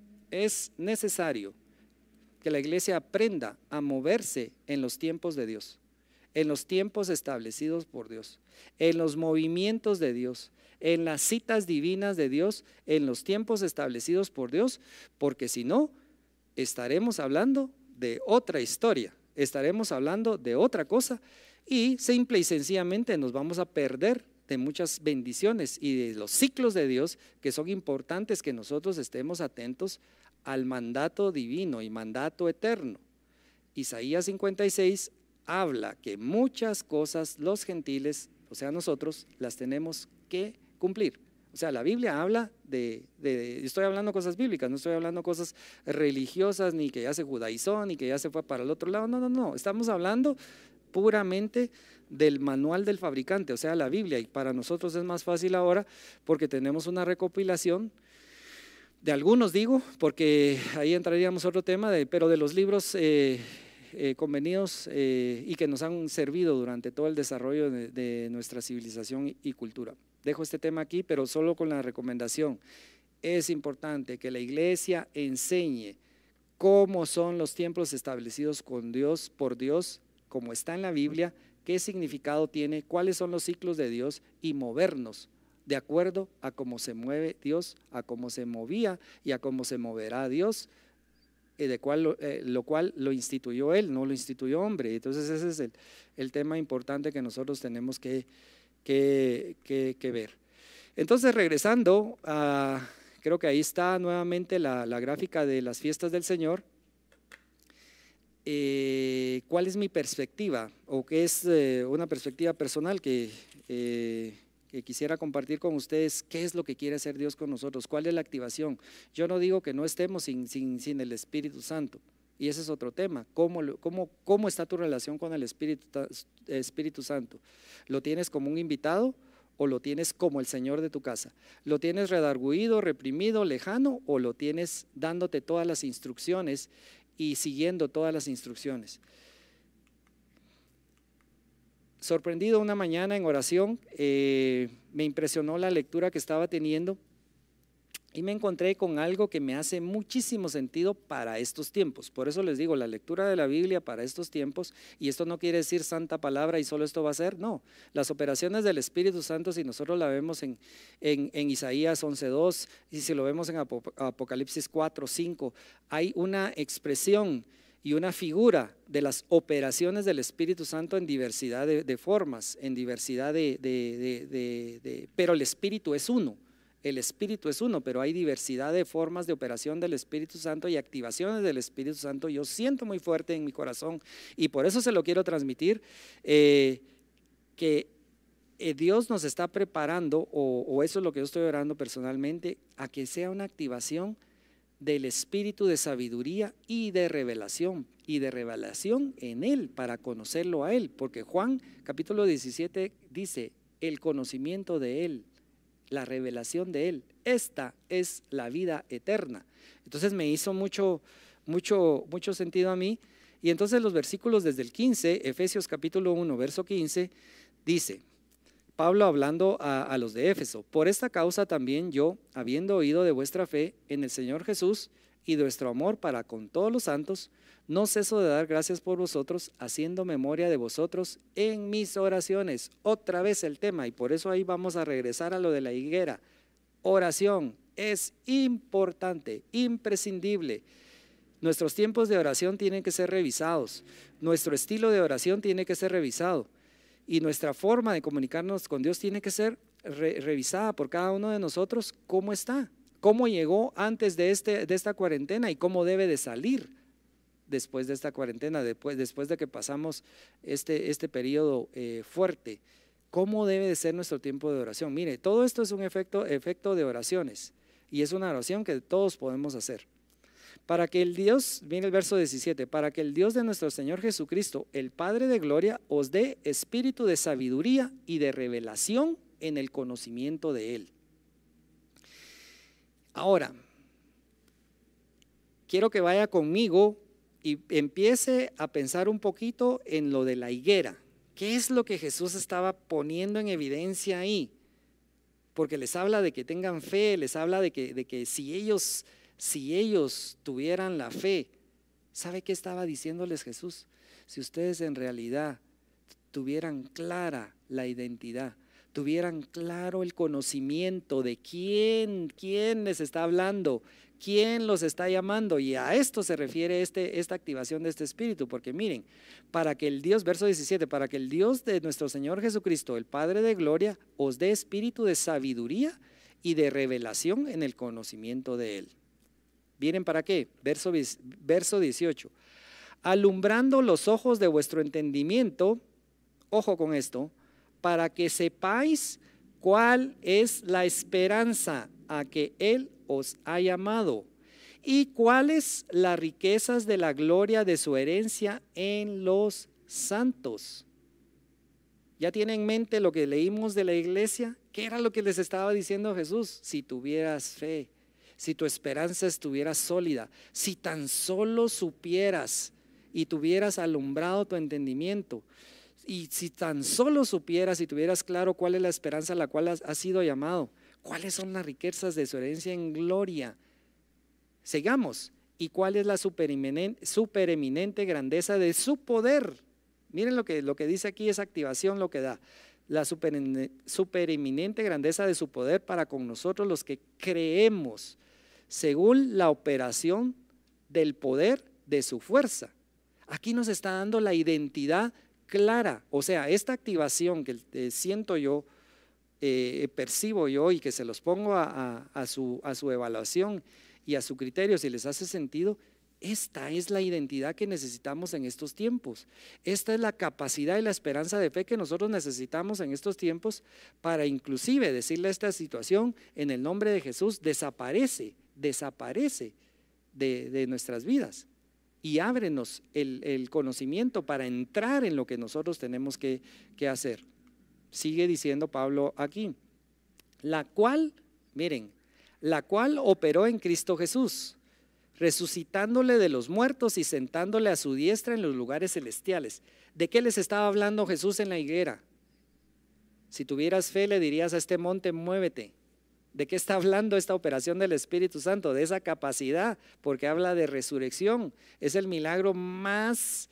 Es necesario que la iglesia aprenda a moverse en los tiempos de Dios, en los tiempos establecidos por Dios, en los movimientos de Dios, en las citas divinas de Dios, en los tiempos establecidos por Dios, porque si no, estaremos hablando de otra historia, estaremos hablando de otra cosa y simple y sencillamente nos vamos a perder de muchas bendiciones y de los ciclos de Dios, que son importantes que nosotros estemos atentos al mandato divino y mandato eterno. Isaías cincuenta y seis habla que muchas cosas los gentiles, o sea nosotros, las tenemos que cumplir. O sea, la Biblia habla de, de, estoy hablando cosas bíblicas, no estoy hablando cosas religiosas, ni que ya se judaizó, ni que ya se fue para el otro lado, no, no, no, estamos hablando puramente del manual del fabricante, o sea, la Biblia, y para nosotros es más fácil ahora porque tenemos una recopilación de algunos, digo, porque ahí entraríamos otro tema, de, pero de los libros eh, eh, convenidos eh, y que nos han servido durante todo el desarrollo de, de nuestra civilización y, y cultura. Dejo este tema aquí, pero solo con la recomendación. Es importante que la iglesia enseñe cómo son los tiempos establecidos con Dios, por Dios, como está en la Biblia, qué significado tiene, cuáles son los ciclos de Dios y movernos de acuerdo a cómo se mueve Dios, a cómo se movía y a cómo se moverá Dios, de cual, eh, lo cual lo instituyó Él, no lo instituyó hombre. Entonces ese es el, el tema importante que nosotros tenemos que, que, que, que ver. Entonces regresando, a, creo que ahí está nuevamente la, la gráfica de las fiestas del Señor. Eh, ¿Cuál es mi perspectiva? O qué es eh, una perspectiva personal que… Eh, que quisiera compartir con ustedes qué es lo que quiere hacer Dios con nosotros, cuál es la activación. Yo no digo que no estemos sin, sin, sin el Espíritu Santo, y ese es otro tema. ¿Cómo, cómo, cómo está tu relación con el Espíritu, Espíritu Santo? ¿Lo tienes como un invitado o lo tienes como el Señor de tu casa? ¿Lo tienes redarguido, reprimido, lejano, o lo tienes dándote todas las instrucciones y siguiendo todas las instrucciones? Sorprendido una mañana en oración, eh, me impresionó la lectura que estaba teniendo y me encontré con algo que me hace muchísimo sentido para estos tiempos. Por eso les digo, la lectura de la Biblia para estos tiempos, y esto no quiere decir santa palabra y solo esto va a ser, no. Las operaciones del Espíritu Santo, si nosotros la vemos en, en, en Isaías once dos, y si lo vemos en Apocalipsis cuatro, cinco, hay una expresión y una figura de las operaciones del Espíritu Santo en diversidad de, de formas, en diversidad de, de, de, de, de… Pero el Espíritu es uno, el Espíritu es uno, pero hay diversidad de formas de operación del Espíritu Santo y activaciones del Espíritu Santo. Yo siento muy fuerte en mi corazón y por eso se lo quiero transmitir, eh, que eh, Dios nos está preparando, o, o eso es lo que yo estoy orando personalmente, a que sea una activación del espíritu de sabiduría y de revelación, y de revelación en Él, para conocerlo a Él, porque Juan capítulo diecisiete dice, el conocimiento de Él, la revelación de Él, esta es la vida eterna. Entonces me hizo mucho, mucho, mucho sentido a mí, y entonces los versículos desde el quince, Efesios capítulo uno, verso quince, dice, Pablo hablando a, a los de Éfeso, por esta causa también yo, habiendo oído de vuestra fe en el Señor Jesús y de vuestro amor para con todos los santos, no ceso de dar gracias por vosotros, haciendo memoria de vosotros en mis oraciones. Otra vez el tema, y por eso ahí vamos a regresar a lo de la higuera. Oración es importante, imprescindible. Nuestros tiempos de oración tienen que ser revisados, nuestro estilo de oración tiene que ser revisado. Y nuestra forma de comunicarnos con Dios tiene que ser re revisada por cada uno de nosotros. ¿Cómo está? ¿Cómo llegó antes de, este, de esta cuarentena y cómo debe de salir después de esta cuarentena, después, después de que pasamos este, este periodo eh, fuerte? ¿Cómo debe de ser nuestro tiempo de oración? Mire, todo esto es un efecto, efecto de oraciones, y es una oración que todos podemos hacer. Para que el Dios, mire el verso diecisiete, para que el Dios de nuestro Señor Jesucristo, el Padre de gloria, os dé espíritu de sabiduría y de revelación en el conocimiento de Él. Ahora, quiero que vaya conmigo y empiece a pensar un poquito en lo de la higuera. ¿Qué es lo que Jesús estaba poniendo en evidencia ahí? Porque les habla de que tengan fe, les habla de que, de que si ellos… Si ellos tuvieran la fe, ¿sabe qué estaba diciéndoles Jesús? Si ustedes en realidad tuvieran clara la identidad, tuvieran claro el conocimiento de quién, quién les está hablando, quién los está llamando, y a esto se refiere este, esta activación de este espíritu, porque miren, para que el Dios, verso diecisiete, para que el Dios de nuestro Señor Jesucristo, el Padre de gloria, os dé espíritu de sabiduría y de revelación en el conocimiento de Él. ¿Vienen para qué? Verso, verso dieciocho. Alumbrando los ojos de vuestro entendimiento, ojo con esto, para que sepáis cuál es la esperanza a que Él os ha llamado y cuáles las riquezas de la gloria de su herencia en los santos. ¿Ya tienen en mente lo que leímos de la iglesia? ¿Qué era lo que les estaba diciendo Jesús? Si tuvieras fe, si tu esperanza estuviera sólida, si tan solo supieras y tuvieras alumbrado tu entendimiento, y si tan solo supieras y tuvieras claro cuál es la esperanza a la cual has, has sido llamado, cuáles son las riquezas de su herencia en gloria. Sigamos. ¿Y cuál es la supereminente, supereminente grandeza de su poder? Miren lo que, lo que dice aquí, esa activación lo que da. La super, supereminente grandeza de su poder para con nosotros los que creemos, según la operación del poder de su fuerza. Aquí nos está dando la identidad clara, o sea, esta activación que eh, siento yo, eh, percibo yo y que se los pongo a, a, a, su, a su evaluación y a su criterio, si les hace sentido, Esta es la identidad que necesitamos en estos tiempos. Esta es la capacidad y la esperanza de fe que nosotros necesitamos en estos tiempos para inclusive decirle a esta situación, en el nombre de Jesús, desaparece, desaparece de, de nuestras vidas. Y ábrenos el, el conocimiento para entrar en lo que nosotros tenemos que, que hacer. Sigue diciendo Pablo aquí, la cual, miren, la cual operó en Cristo Jesús, resucitándole de los muertos y sentándole a su diestra en los lugares celestiales. ¿De qué les estaba hablando Jesús en la higuera? Si tuvieras fe le dirías a este monte, muévete. ¿De qué está hablando esta operación del Espíritu Santo? De esa capacidad, porque habla de resurrección. Es el milagro más,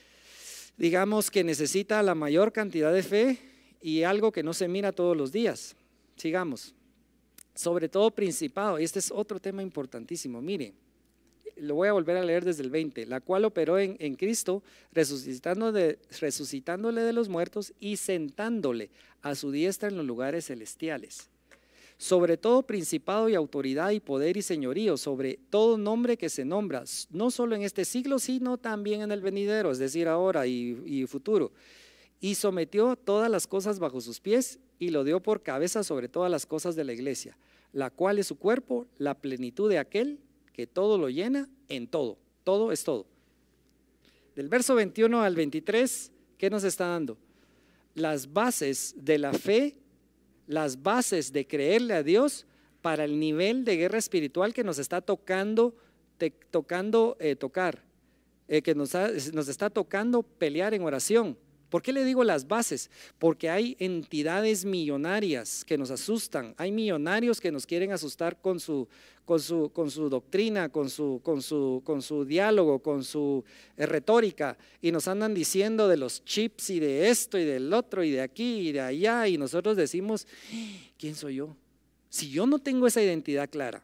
digamos, que necesita la mayor cantidad de fe y algo que no se mira todos los días. Sigamos. Sobre todo principado, este es otro tema importantísimo. Mire, lo voy a volver a leer desde el veinte, la cual operó en, en Cristo, resucitando de, resucitándole de los muertos y sentándole a su diestra en los lugares celestiales. Sobre todo principado y autoridad y poder y señorío, sobre todo nombre que se nombra, no solo en este siglo, sino también en el venidero, es decir, ahora y, y futuro. Y sometió todas las cosas bajo sus pies y lo dio por cabeza sobre todas las cosas de la iglesia, la cual es su cuerpo, la plenitud de aquel que todo lo llena en todo. Todo es todo. Del verso veintiuno al veintitrés, ¿qué nos está dando? Las bases de la fe, las bases de creerle a Dios para el nivel de guerra espiritual que nos está tocando, te, tocando eh, tocar, eh, que nos, ha, nos está tocando pelear en oración. ¿Por qué le digo las bases? Porque hay entidades millonarias que nos asustan, hay millonarios que nos quieren asustar con su, con su, con su doctrina, con su, con, su, con su diálogo, con su eh, retórica, y nos andan diciendo de los chips y de esto y del otro y de aquí y de allá, y nosotros decimos, ¿quién soy yo? Si yo no tengo esa identidad clara,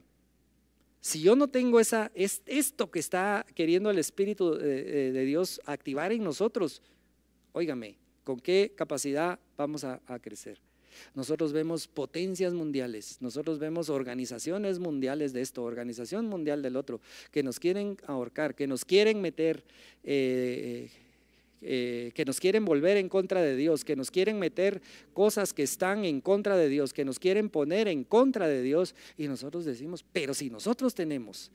si yo no tengo esa, es, esto que está queriendo el Espíritu de, de Dios activar en nosotros, óigame, ¿con qué capacidad vamos a, a crecer? Nosotros vemos potencias mundiales, nosotros vemos organizaciones mundiales de esto, organización mundial del otro, que nos quieren ahorcar, que nos quieren meter, eh, eh, que nos quieren volver en contra de Dios, que nos quieren meter cosas que están en contra de Dios, que nos quieren poner en contra de Dios, y nosotros decimos, pero si nosotros tenemos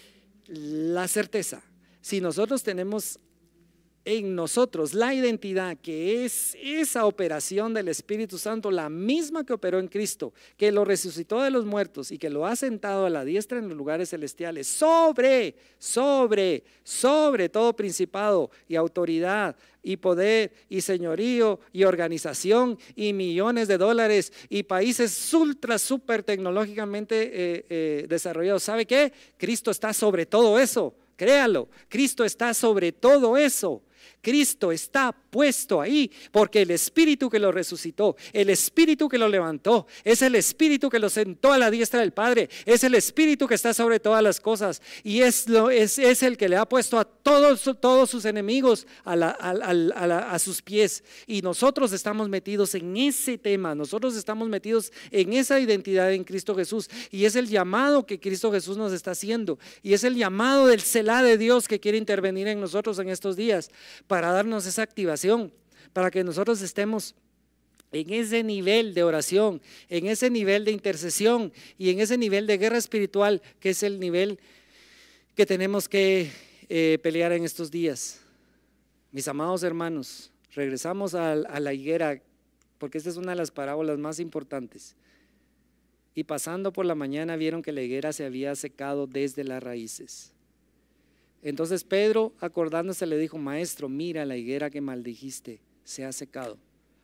la certeza, si nosotros tenemos en nosotros la identidad que es esa operación del Espíritu Santo, la misma que operó en Cristo, que lo resucitó de los muertos y que lo ha sentado a la diestra en los lugares celestiales, sobre, sobre, sobre todo principado y autoridad y poder y señorío y organización y millones de dólares y países ultra, super tecnológicamente eh, eh, desarrollados. ¿Sabe qué? Cristo está sobre todo eso, créalo, Cristo está sobre todo eso. Cristo está puesto ahí porque el Espíritu que lo resucitó, el Espíritu que lo levantó, es el Espíritu que lo sentó a la diestra del Padre, es el Espíritu que está sobre todas las cosas y es, lo, es, es el que le ha puesto a todos, todos sus enemigos a, la, a, a, a, la, a sus pies. Y nosotros estamos metidos en ese tema, nosotros estamos metidos en esa identidad en Cristo Jesús y es el llamado que Cristo Jesús nos está haciendo y es el llamado del Selá de Dios que quiere intervenir en nosotros en estos días para darnos esa activación, para que nosotros estemos en ese nivel de oración, en ese nivel de intercesión y en ese nivel de guerra espiritual que es el nivel que tenemos que eh, pelear en estos días. Mis amados hermanos, regresamos a, a la higuera porque esta es una de las parábolas más importantes. Y pasando por la mañana vieron que la higuera se había secado desde las raíces. Entonces Pedro, acordándose, le dijo, maestro, mira la higuera que maldijiste, se ha secado.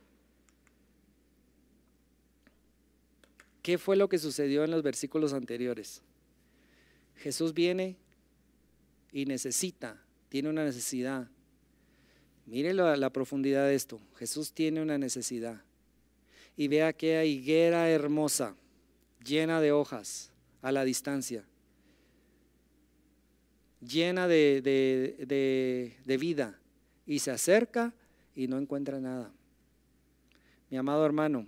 ¿Qué fue lo que sucedió en los versículos anteriores? Jesús viene y necesita, tiene una necesidad. Mire la, la profundidad de esto. Jesús tiene una necesidad. Y vea aquella higuera hermosa, llena de hojas, a la distancia, llena de, de, de, de vida, y se acerca y no encuentra nada. Mi amado hermano,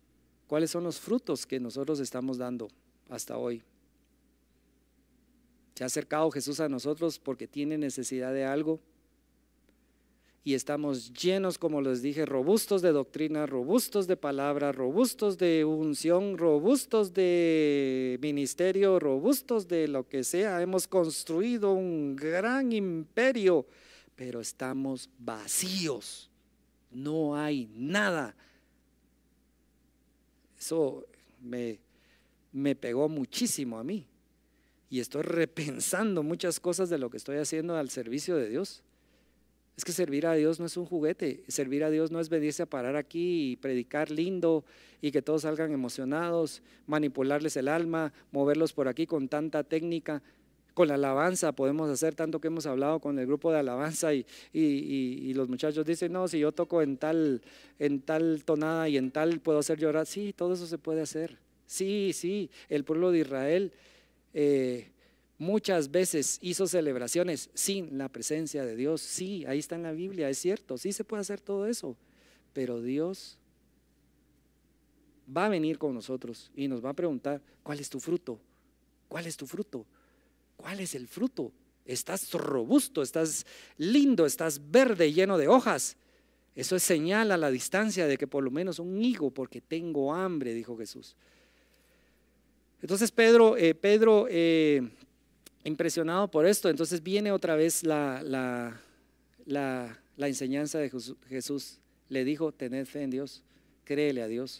¿cuáles son los frutos que nosotros estamos dando hasta hoy? ¿Se ha acercado Jesús a nosotros porque tiene necesidad de algo? Y estamos llenos, como les dije, robustos de doctrina, robustos de palabra, robustos de unción, robustos de ministerio, robustos de lo que sea. Hemos construido un gran imperio, pero estamos vacíos. No hay nada. Eso me, me pegó muchísimo a mí. Y estoy repensando muchas cosas de lo que estoy haciendo al servicio de Dios. Es que servir a Dios no es un juguete, servir a Dios no es venirse a parar aquí y predicar lindo y que todos salgan emocionados, manipularles el alma, moverlos por aquí con tanta técnica. Con la alabanza podemos hacer tanto que hemos hablado con el grupo de alabanza y, y, y, y los muchachos dicen, no, si yo toco en tal, en tal tonada y en tal puedo hacer llorar. Sí, todo eso se puede hacer. Sí, sí, el pueblo de Israel eh, muchas veces hizo celebraciones sin la presencia de Dios. Sí, ahí está en la Biblia, es cierto, sí se puede hacer todo eso, pero Dios va a venir con nosotros y nos va a preguntar, ¿cuál es tu fruto? ¿Cuál es tu fruto? ¿Cuál es el fruto? Estás robusto, estás lindo, estás verde, lleno de hojas. Eso es señal a la distancia de que por lo menos un higo, porque tengo hambre, dijo Jesús. Entonces Pedro, eh, Pedro eh, impresionado por esto, entonces viene otra vez la, la, la, la enseñanza de Jesús, Jesús. Le dijo, tened fe en Dios, créele a Dios.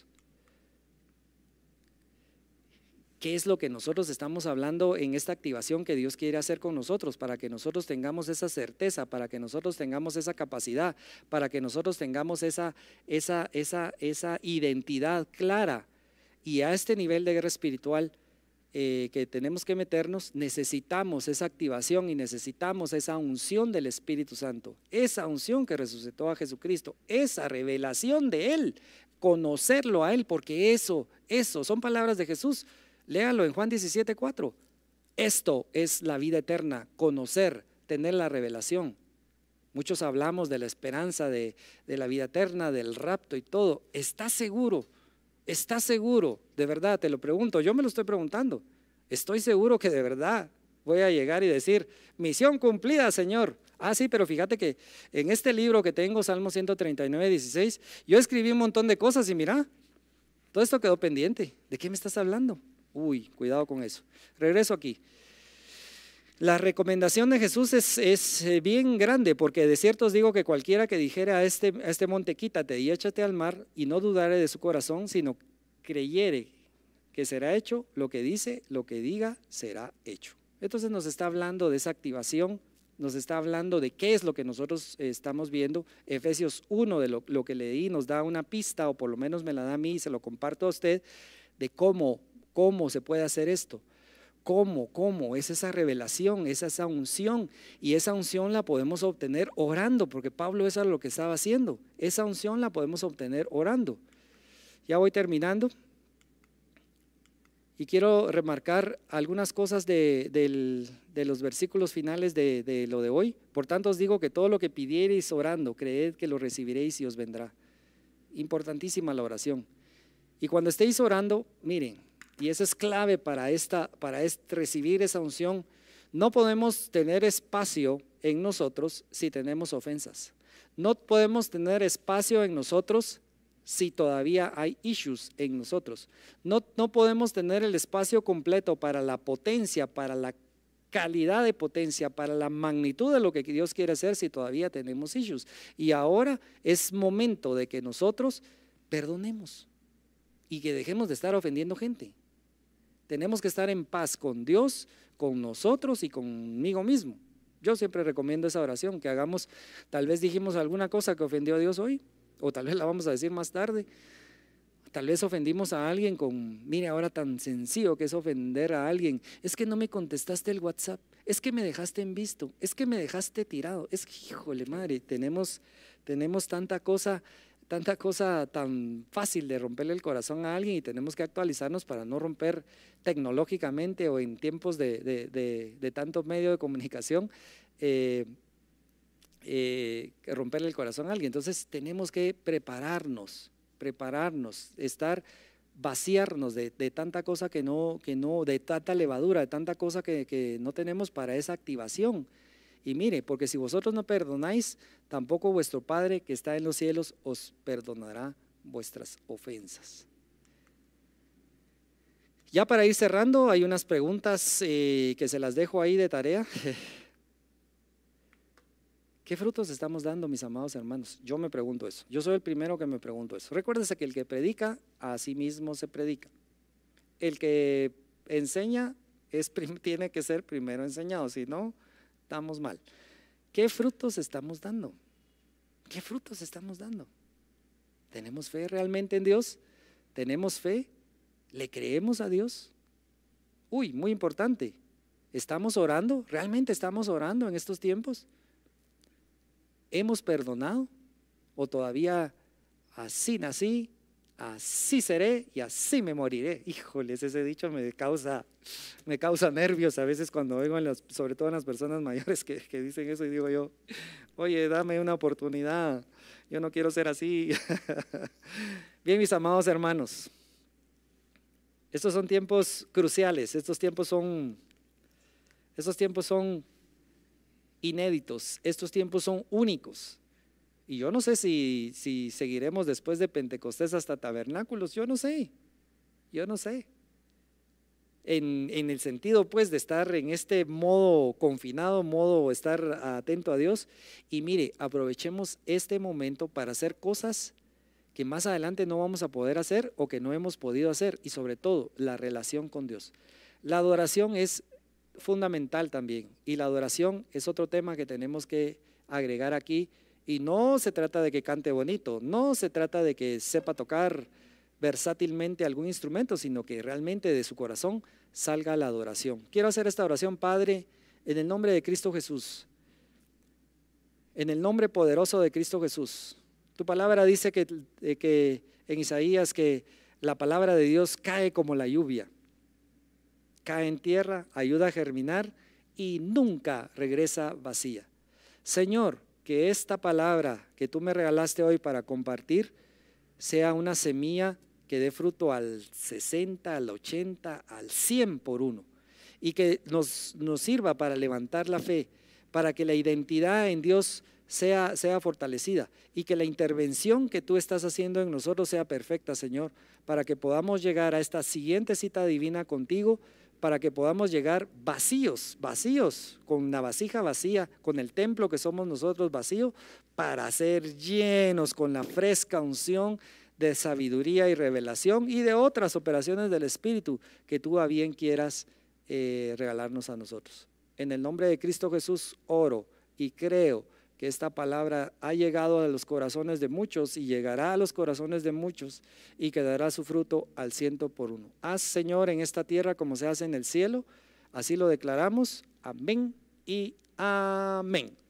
¿Qué es lo que nosotros estamos hablando en esta activación que Dios quiere hacer con nosotros? Para que nosotros tengamos esa certeza, para que nosotros tengamos esa capacidad, para que nosotros tengamos esa, esa, esa, esa identidad clara. Y a este nivel de guerra espiritual eh, que tenemos que meternos, necesitamos esa activación y necesitamos esa unción del Espíritu Santo, esa unción que resucitó a Jesucristo, esa revelación de Él, conocerlo a Él, porque eso, eso son palabras de Jesús. Léalo en Juan diecisiete, cuatro. Esto es la vida eterna, conocer, tener la revelación. Muchos hablamos de la esperanza de, de la vida eterna, del rapto y todo. ¿Estás seguro? ¿Estás seguro? De verdad, te lo pregunto, yo me lo estoy preguntando. Estoy seguro que de verdad voy a llegar y decir, misión cumplida, Señor. Ah, sí, pero fíjate que en este libro que tengo, Salmo ciento treinta y nueve, dieciséis, yo escribí un montón de cosas y mira, todo esto quedó pendiente. ¿De qué me estás hablando? Uy, cuidado con eso. Regreso aquí. La recomendación de Jesús es, es bien grande, porque de cierto os digo que cualquiera que dijera a este, a este monte, quítate y échate al mar, y no dudare de su corazón, sino creyere que será hecho lo que dice, lo que diga será hecho. Entonces nos está hablando de esa activación, nos está hablando de qué es lo que nosotros estamos viendo. Efesios uno, de lo, lo que leí, nos da una pista, o por lo menos me la da a mí y se lo comparto a usted, de cómo, cómo se puede hacer esto. ¿Cómo? ¿Cómo? Es esa revelación, es esa unción, y esa unción la podemos obtener orando, porque Pablo eso es lo que estaba haciendo. Esa unción la podemos obtener orando. Ya voy terminando y quiero remarcar algunas cosas de, de, de los versículos finales de, de lo de hoy. Por tanto os digo que todo lo que pidiereis orando, creed que lo recibiréis y os vendrá. Importantísima la oración. Y cuando estéis orando, miren, y eso es clave para, esta, para este, recibir esa unción. No podemos tener espacio en nosotros si tenemos ofensas. No podemos tener espacio en nosotros si todavía hay issues en nosotros. No, no podemos tener el espacio completo para la potencia, para la calidad de potencia, para la magnitud de lo que Dios quiere hacer si todavía tenemos issues. Y ahora es momento de que nosotros perdonemos y que dejemos de estar ofendiendo gente. Tenemos que estar en paz con Dios, con nosotros y conmigo mismo. Yo siempre recomiendo esa oración, que hagamos, tal vez dijimos alguna cosa que ofendió a Dios hoy, o tal vez la vamos a decir más tarde. Tal vez ofendimos a alguien con, mire, ahora tan sencillo que es ofender a alguien. Es que no me contestaste el WhatsApp, es que me dejaste en visto, es que me dejaste tirado. Es que, híjole madre, tenemos, tenemos tanta cosa tanta cosa tan fácil de romperle el corazón a alguien, y tenemos que actualizarnos para no romper tecnológicamente o en tiempos de, de, de, de tanto medio de comunicación, eh, eh, romperle el corazón a alguien. Entonces tenemos que prepararnos, prepararnos, estar vaciarnos de, de tanta cosa que no, que no, de tanta levadura, de tanta cosa que, que no tenemos para esa activación. Y mire, porque si vosotros no perdonáis, tampoco vuestro Padre que está en los cielos os perdonará vuestras ofensas. Ya para ir cerrando, hay unas preguntas eh, que se las dejo ahí de tarea. ¿Qué frutos estamos dando, mis amados hermanos? Yo me pregunto eso. Yo soy el primero que me pregunto eso. Recuérdese que el que predica, a sí mismo se predica. El que enseña es, tiene que ser primero enseñado, si no, estamos mal. ¿Qué frutos estamos dando? ¿Qué frutos estamos dando? ¿Tenemos fe realmente en Dios? ¿Tenemos fe? ¿Le creemos a Dios? Uy, muy importante. ¿Estamos orando? ¿Realmente estamos orando en estos tiempos? ¿Hemos perdonado? ¿O todavía así nací, así seré y así me moriré? Híjoles, ese dicho me causa, me causa nervios a veces cuando oigo, en las, sobre todo en las personas mayores que, que dicen eso, y digo yo, oye, dame una oportunidad, yo no quiero ser así. Bien, mis amados hermanos, estos son tiempos cruciales, estos tiempos son, estos tiempos son inéditos, estos tiempos son únicos. Y yo no sé si, si seguiremos después de Pentecostés hasta tabernáculos, yo no sé, yo no sé. En, en el sentido pues de estar en este modo confinado, modo estar atento a Dios. Y mire, aprovechemos este momento para hacer cosas que más adelante no vamos a poder hacer o que no hemos podido hacer, y sobre todo la relación con Dios. La adoración es fundamental también, y la adoración es otro tema que tenemos que agregar aquí, y no se trata de que cante bonito, no se trata de que sepa tocar versátilmente algún instrumento, sino que realmente de su corazón salga la adoración. Quiero hacer esta oración, Padre, en el nombre de Cristo Jesús, en el nombre poderoso de Cristo Jesús. Tu palabra dice que, que en Isaías que la palabra de Dios cae como la lluvia, cae en tierra, ayuda a germinar y nunca regresa vacía. Señor, que esta palabra que tú me regalaste hoy para compartir sea una semilla que dé fruto al sesenta, al ochenta, al cien por uno, y que nos, nos sirva para levantar la fe, para que la identidad en Dios sea, sea fortalecida, y que la intervención que tú estás haciendo en nosotros sea perfecta, Señor, para que podamos llegar a esta siguiente cita divina contigo, para que podamos llegar vacíos, vacíos, con una vasija vacía, con el templo que somos nosotros vacío, para ser llenos con la fresca unción de sabiduría y revelación y de otras operaciones del Espíritu que tú a bien quieras eh, regalarnos a nosotros. En el nombre de Cristo Jesús oro y creo que esta palabra ha llegado a los corazones de muchos y llegará a los corazones de muchos y que dará su fruto al ciento por uno. Haz, Señor, en esta tierra como se hace en el cielo, así lo declaramos. Amén y amén.